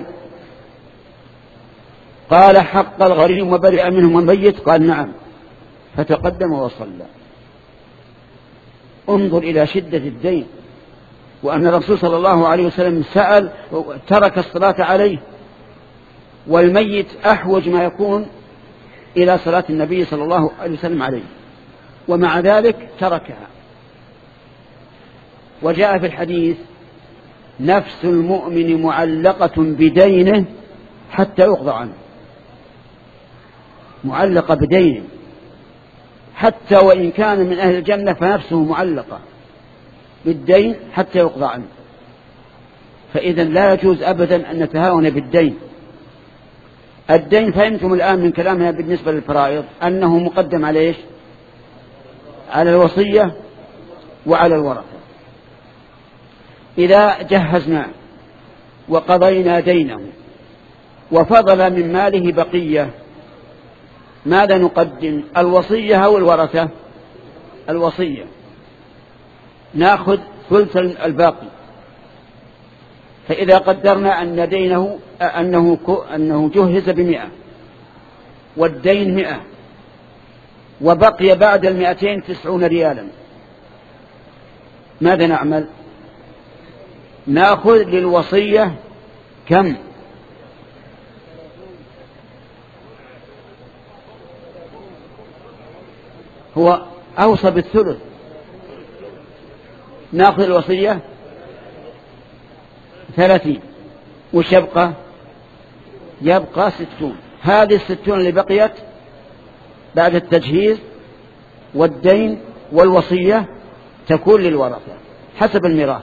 قال حق الغريم وبرئ منهم الميت. قال نعم، فتقدم وصلى. انظر إلى شدة الدين، وأن الرسول صلى الله عليه وسلم سأل ترك الصلاة عليه، والميت أحوج ما يكون إلى صلاة النبي صلى الله عليه وسلم عليه، ومع ذلك تركها. وجاء في الحديث نفس المؤمن معلقة بدينه حتى يقضى عنه، معلقة بدينه، حتى وإن كان من أهل الجنة فنفسه معلقة بالدين حتى يقضى عنه. فإذا لا يجوز أبدا أن نتهاون بالدين. الدين فهمتم الآن من كلامنا بالنسبة للفرائض أنه مقدم على إيش؟ على الوصية وعلى الورثة. إذا جهزنا وقضينا دينه وفضل من ماله بقية، ماذا نقدم؟ الوصية أو الورثة؟ الوصية. نأخذ ثلث الباقي. فإذا قدرنا أن دينه أنه أنه جهز بمئة والدين مئة وبقي بعد المئتين تسعون ريالا، ماذا نعمل؟ نأخذ للوصية كم؟ هو أوصى بالثلث. نأخذ الوصية ثلاثين، وش يبقى؟ يبقى ستون. هذه الستون اللي بقيت بعد التجهيز والدين والوصية تكون للورثة حسب الميراث.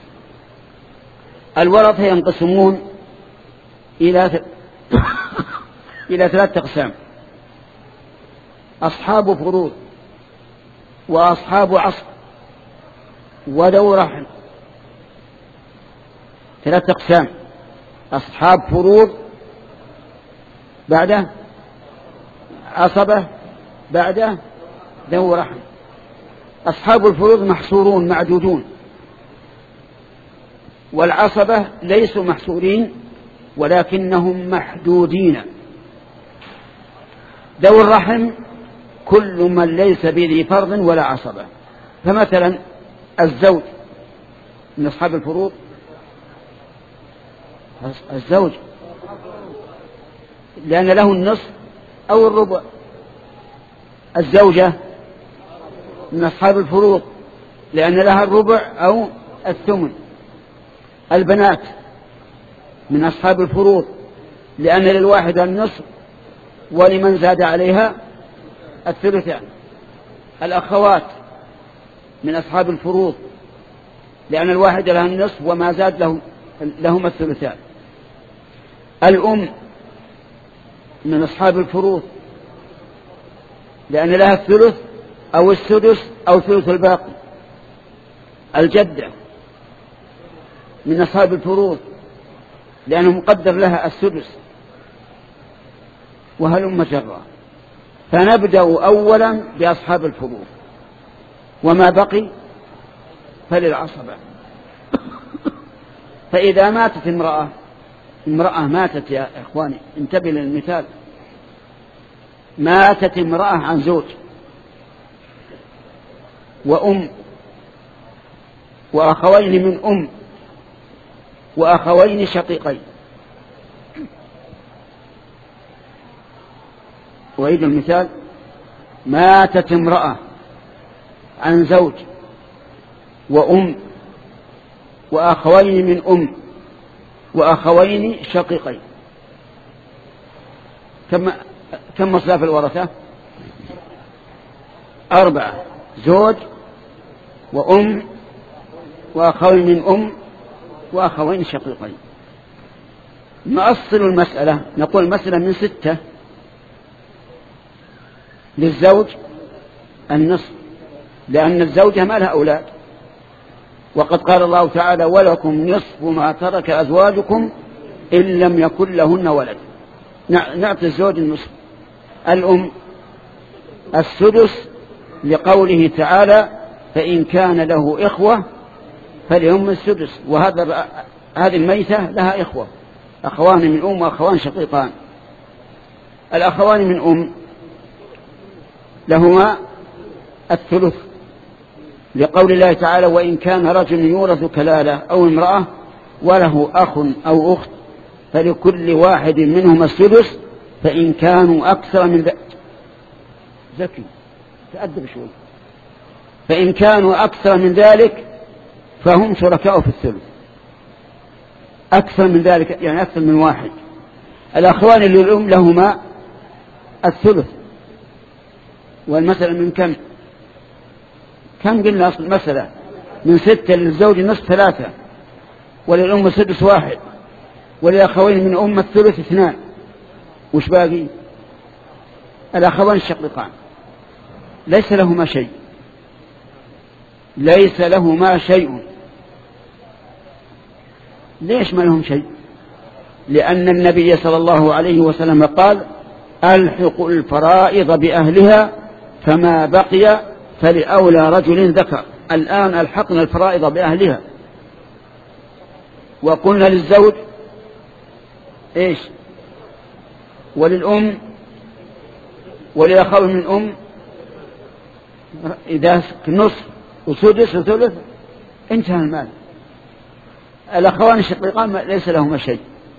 الورثة ينقسمون إلى ث... إلى ثلاثة أقسام: أصحاب فروض وأصحاب عصر وذو رحم. ثلاثة أقسام: أصحاب فروض، بعده عصبة، بعده ذو رحم. أصحاب الفروض محصورون معدودون، والعصبة ليسوا محصورين ولكنهم محدودين. ذو الرحم كل من ليس بذي فرض ولا عصبة. فمثلا الزوج من أصحاب الفروض، الزوج لأن له النصف أو الربع. الزوجة من أصحاب الفروض لأن لها الربع أو الثمن. البنات من أصحاب الفروض لأن للواحد النصف ولمن زاد عليها الثلثان. الأخوات من أصحاب الفروض لأن الواحد لها النصف وما زاد لهم لهم الثلثان. الأم من أصحاب الفروض لأن لها الثلث أو السدس أو ثلث الباقي. الجدة من أصحاب الفروض لأنه مقدر لها السدس، وهلم جرا. فنبدأ أولا بأصحاب الفروض، وما بقي فللعصبة. فإذا ماتت امرأة امرأة ماتت يا إخواني، انتبه للمثال، ماتت امرأة عن زوج وأم وأخوين من أم وأخوين شقيقين. وأيضا المثال: ماتت امرأة عن زوج وأم وأخوين من أم وأخوين شقيقين. كم كم مصلاف الورثة؟ أربعة: زوج وأم وأخوين من أم وأخوين شقيقين. نأصل المسألة، نقول المسألة من ستة: للزوج النصف لأن الزوجة ما لها أولاد، وقد قال الله تعالى: ولكم نصف ما ترك أزواجكم إن لم يكن لهن ولد. نعطي الزوج النصف. الأم السدس لقوله تعالى: فإن كان له إخوة فلهم السدس. وهذا هذه الميتة لها إخوة، أخوان من أم وأخوان شقيقان. الأخوان من أم لهما الثلث لقول الله تعالى: وإن كان رجل يورث كلالة أو امرأة وله أخ أو أخت فلكل واحد منهما السدس فإن كانوا أكثر من ذلك. ذكي تأدب شوي. فإن كانوا أكثر من ذلك فهم شركاء في الثلث. أكثر من ذلك يعني أكثر من واحد. الأخوان للأم لهما الثلث. والمسألة من كم؟ كم قلنا أصل المسألة؟ من ستة للزوج نصف ثلاثة. وللأم السدس واحد، وللأخوين من أم الثلث اثنان، وش باقي؟ الأخوان الشقيقان ليس لهما شيء، ليس لهما شيء. ليش ما لهم شيء؟ لأن النبي صلى الله عليه وسلم قال ألحق الفرائض بأهلها فما بقي فلأولى رجل ذكر. الآن ألحقنا الفرائض بأهلها، وقلنا للزوج إيش؟ وللأم وللأخوين من أم إذا نصف وسدس وثلث انتهى المال. الأخوان الشقيقان ليس لهما شيء.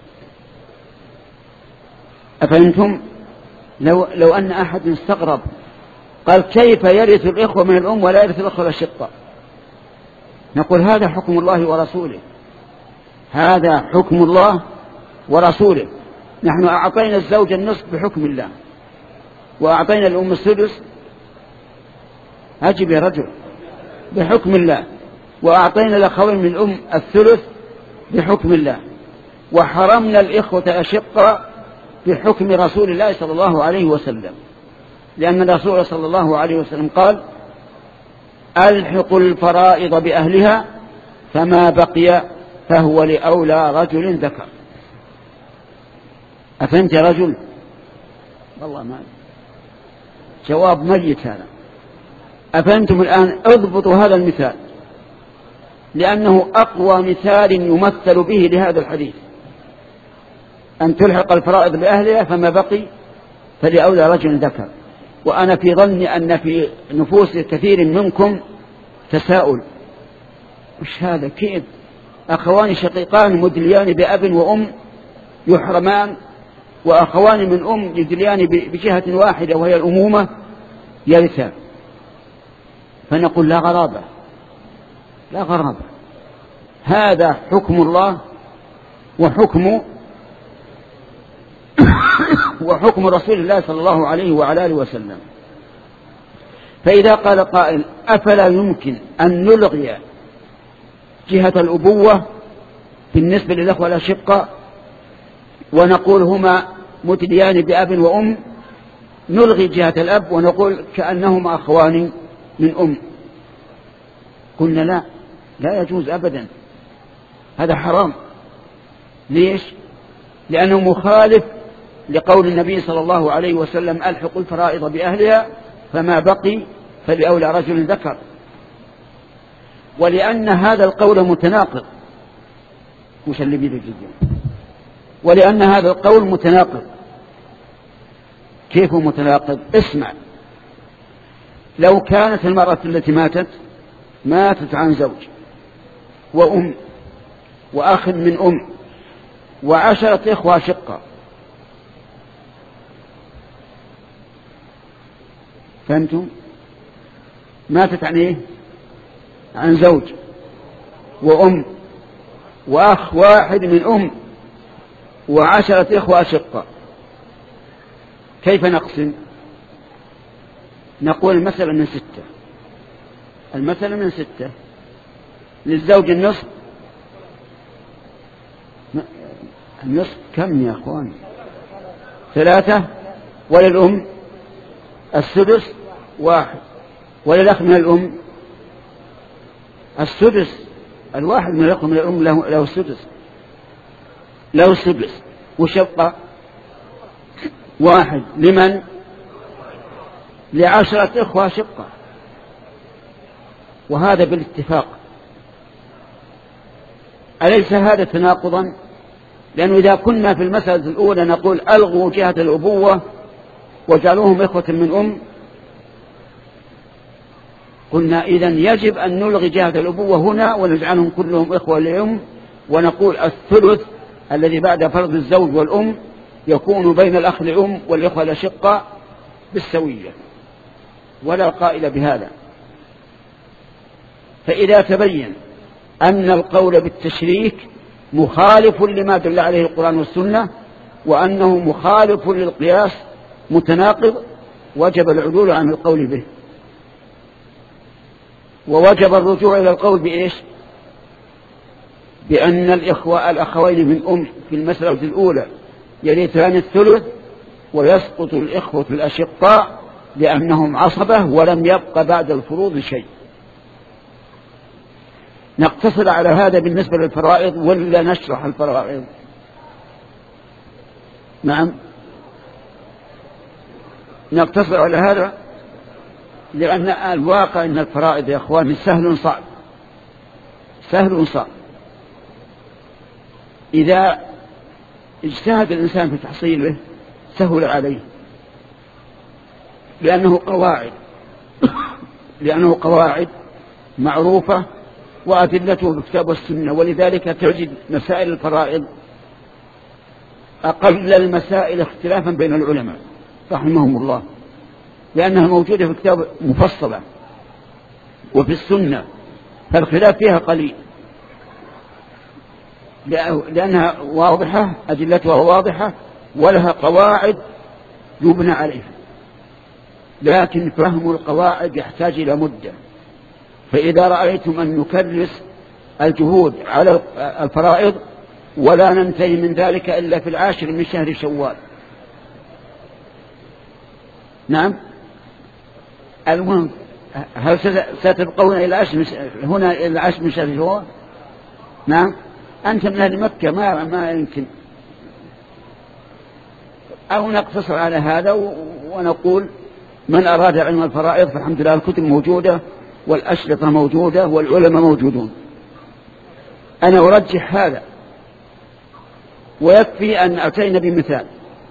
أفهمتم؟ لو, لو أن أحد استغرب قال كيف يرث الإخوة من الأم ولا يرث الأخوة الأشقاء، نقول هذا حكم الله ورسوله، هذا حكم الله ورسوله. نحن أعطينا الزوج النصف بحكم الله، وأعطينا الأم السدس، أجب يا رجل، بحكم الله، وأعطينا الأخوين من الأم الثلث بحكم الله، وحرمنا الإخوة الأشقاء بحكم رسول الله صلى الله عليه وسلم، لأن الرسول صلى الله عليه وسلم قال ألحق الفرائض بأهلها فما بقي فهو لأولى رجل ذكر. أفهمت يا رجل؟ والله ما جواب ميت هذا. أفهمتم الآن؟ اضبطوا هذا المثال لأنه أقوى مثال يمثل به لهذا الحديث، أن تلحق الفرائض بأهلها فما بقي فلأولى رجل ذكر. وأنا في ظني أن في نفوس كثير منكم تساؤل، وش هذا؟ كيف أخوان شقيقان مدليان بأب وأم يحرمان، وأخوان من أم يدليان بجهة واحدة وهي الأمومة يرثان؟ فنقول لا غرابة، لا غرابة، هذا حكم الله وحكم وحكم رسول الله صلى الله عليه وعلى آله وسلم. فإذا قال قائل أفلا يمكن أن نلغي جهة الأبوة بالنسبة للأخوة الأشقاء ونقول هما متديان بأب وأم، نلغي جهة الأب ونقول كأنهما أخوان من أم؟ قلنا لا، لا يجوز أبدا، هذا حرام. ليش؟ لأنه مخالف لقول النبي صلى الله عليه وسلم ألحق الفرائض بأهلها فما بقي فلأولى رجل ذكر، ولأن هذا القول متناقض. وش اللي بيده جدا؟ ولأن هذا القول متناقض. كيف متناقض؟ اسمع، لو كانت المرأة التي ماتت ماتت عن زوج وأم وأخ من أم وعشرة إخوة شقة، فهمتم؟ ماتت عن إيه؟ عن زوج وأم وأخ واحد من أم وعشرة إخوة شقة، كيف نقسم؟ نقول المسألة من ستة، المسألة من ستة، للزوج النصف، النصف كم يا أخوان؟ ثلاثة، وللأم السدس واحد، وللأخ من الأم السدس، الواحد من الأخ من الأم له, له السدس، له السدس، وشقة واحد لمن؟ لعشرة إخوة شقة، وهذا بالاتفاق. أليس هذا تناقضا؟ لأنه إذا كنا في المسألة الأولى نقول ألغوا جهة الأبوة وجعلوهم إخوة من أم، قلنا إذن يجب أن نلغي جهة الأبوة هنا ونجعلهم كلهم إخوة لأم، ونقول الثلث الذي بعد فرض الزوج والأم يكون بين الأخ لأم والإخوة الأشقاء بالسوية، ولا قائل بهذا. فإذا تبين أن القول بالتشريك مخالف لما دل عليه القرآن والسنة، وأنه مخالف للقياس متناقض، وجب العدول عن القول به، ووجب الرجوع إلى القول بإيش؟ بأن الإخوة الأخوين من أم في المسألة الأولى يرثان الثلث، ويسقط الإخوة الأشقاء لأنهم عصبة ولم يبق بعد الفروض شيء. نقتصر على هذا بالنسبة للفرائض ولا نشرح الفرائض؟ نعم نقتصر على هذا، لأن الواقع أن الفرائض يا أخوان سهل صعب، سهل صعب. إذا اجتهد الإنسان في تحصيله سهل عليه، لأنه قواعد لأنه قواعد معروفة وأدلته بالكتاب والسنة. ولذلك تجد مسائل الفرائض أقل المسائل اختلافا بين العلماء رحمهم الله، لأنها موجودة في الكتاب مفصلة وفي السنة، فالخلاف فيها قليل لأنها واضحة، أدلتها واضحة ولها قواعد يبنى عليها. لكن فهم القواعد يحتاج إلى مدة. فإذا رأيتم أن نكرس الجهود على الفرائض ولا ننتهي من ذلك إلا في العاشر من شهر شوال. نعم المهم، هل ستبقون إلى عشر هنا إلى عشر من شهر شوال؟ نعم أنت من أهل مكة ما ما يمكن. أو نقتصر على هذا ونقول من أراد علم الفرائض فالحمد لله الكتب موجودة والأشرطة موجودة والعلماء موجودون. أنا أرجح هذا، ويكفي أن أتينا بمثال.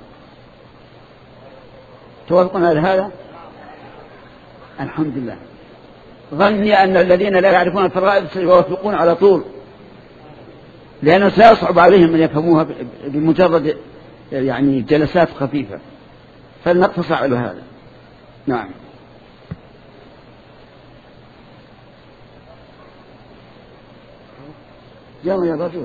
توافقنا على هذا؟ الحمد لله. ظني أن الذين لا يعرفون الفرائض سيوافقون على طول، لأنه سيصعب عليهم أن يفهموها بمجرد يعني جلسات خفيفة، فلنقتصر على هذا. نعم جاءوا يا رجل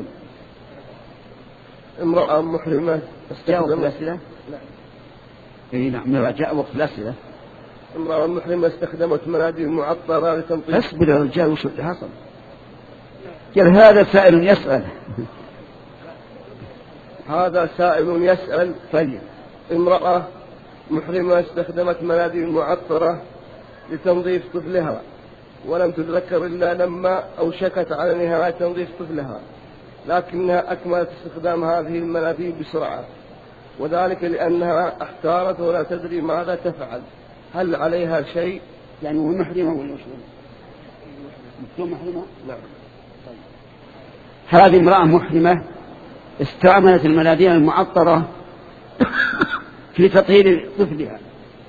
امرأة محرمة جاءوا وقت الأسئلة؟ لا إيه نعم جاء وقت الأسئلة. امرأة محرمة استخدمت مناديل معطرة لتنظيف. اصبر يا رجال وش اللي حصل؟ قال هذا سائل يسأل. هذا سائل يسأل. طيب. امرأة محرمة استخدمت مناديل معطرة لتنظيف طفلها ولم تتذكر إلا لما أوشكت على نهاية تنظيف طفلها، لكنها أكملت استخدام هذه المناديل بسرعة، وذلك لأنها احتارت ولا تدري ماذا تفعل. هل عليها شيء؟ يعني هو محرمة ولا مش محرمة؟ نعم. طيب. هذه امرأة محرمة استعملت المناديل المعطرة في تطهير طفلها،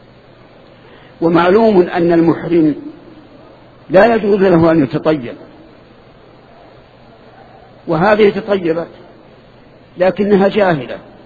ومعلوم أن المحرم لا يجوز له أن يتطيب، وهذه تطيبت لكنها جاهلة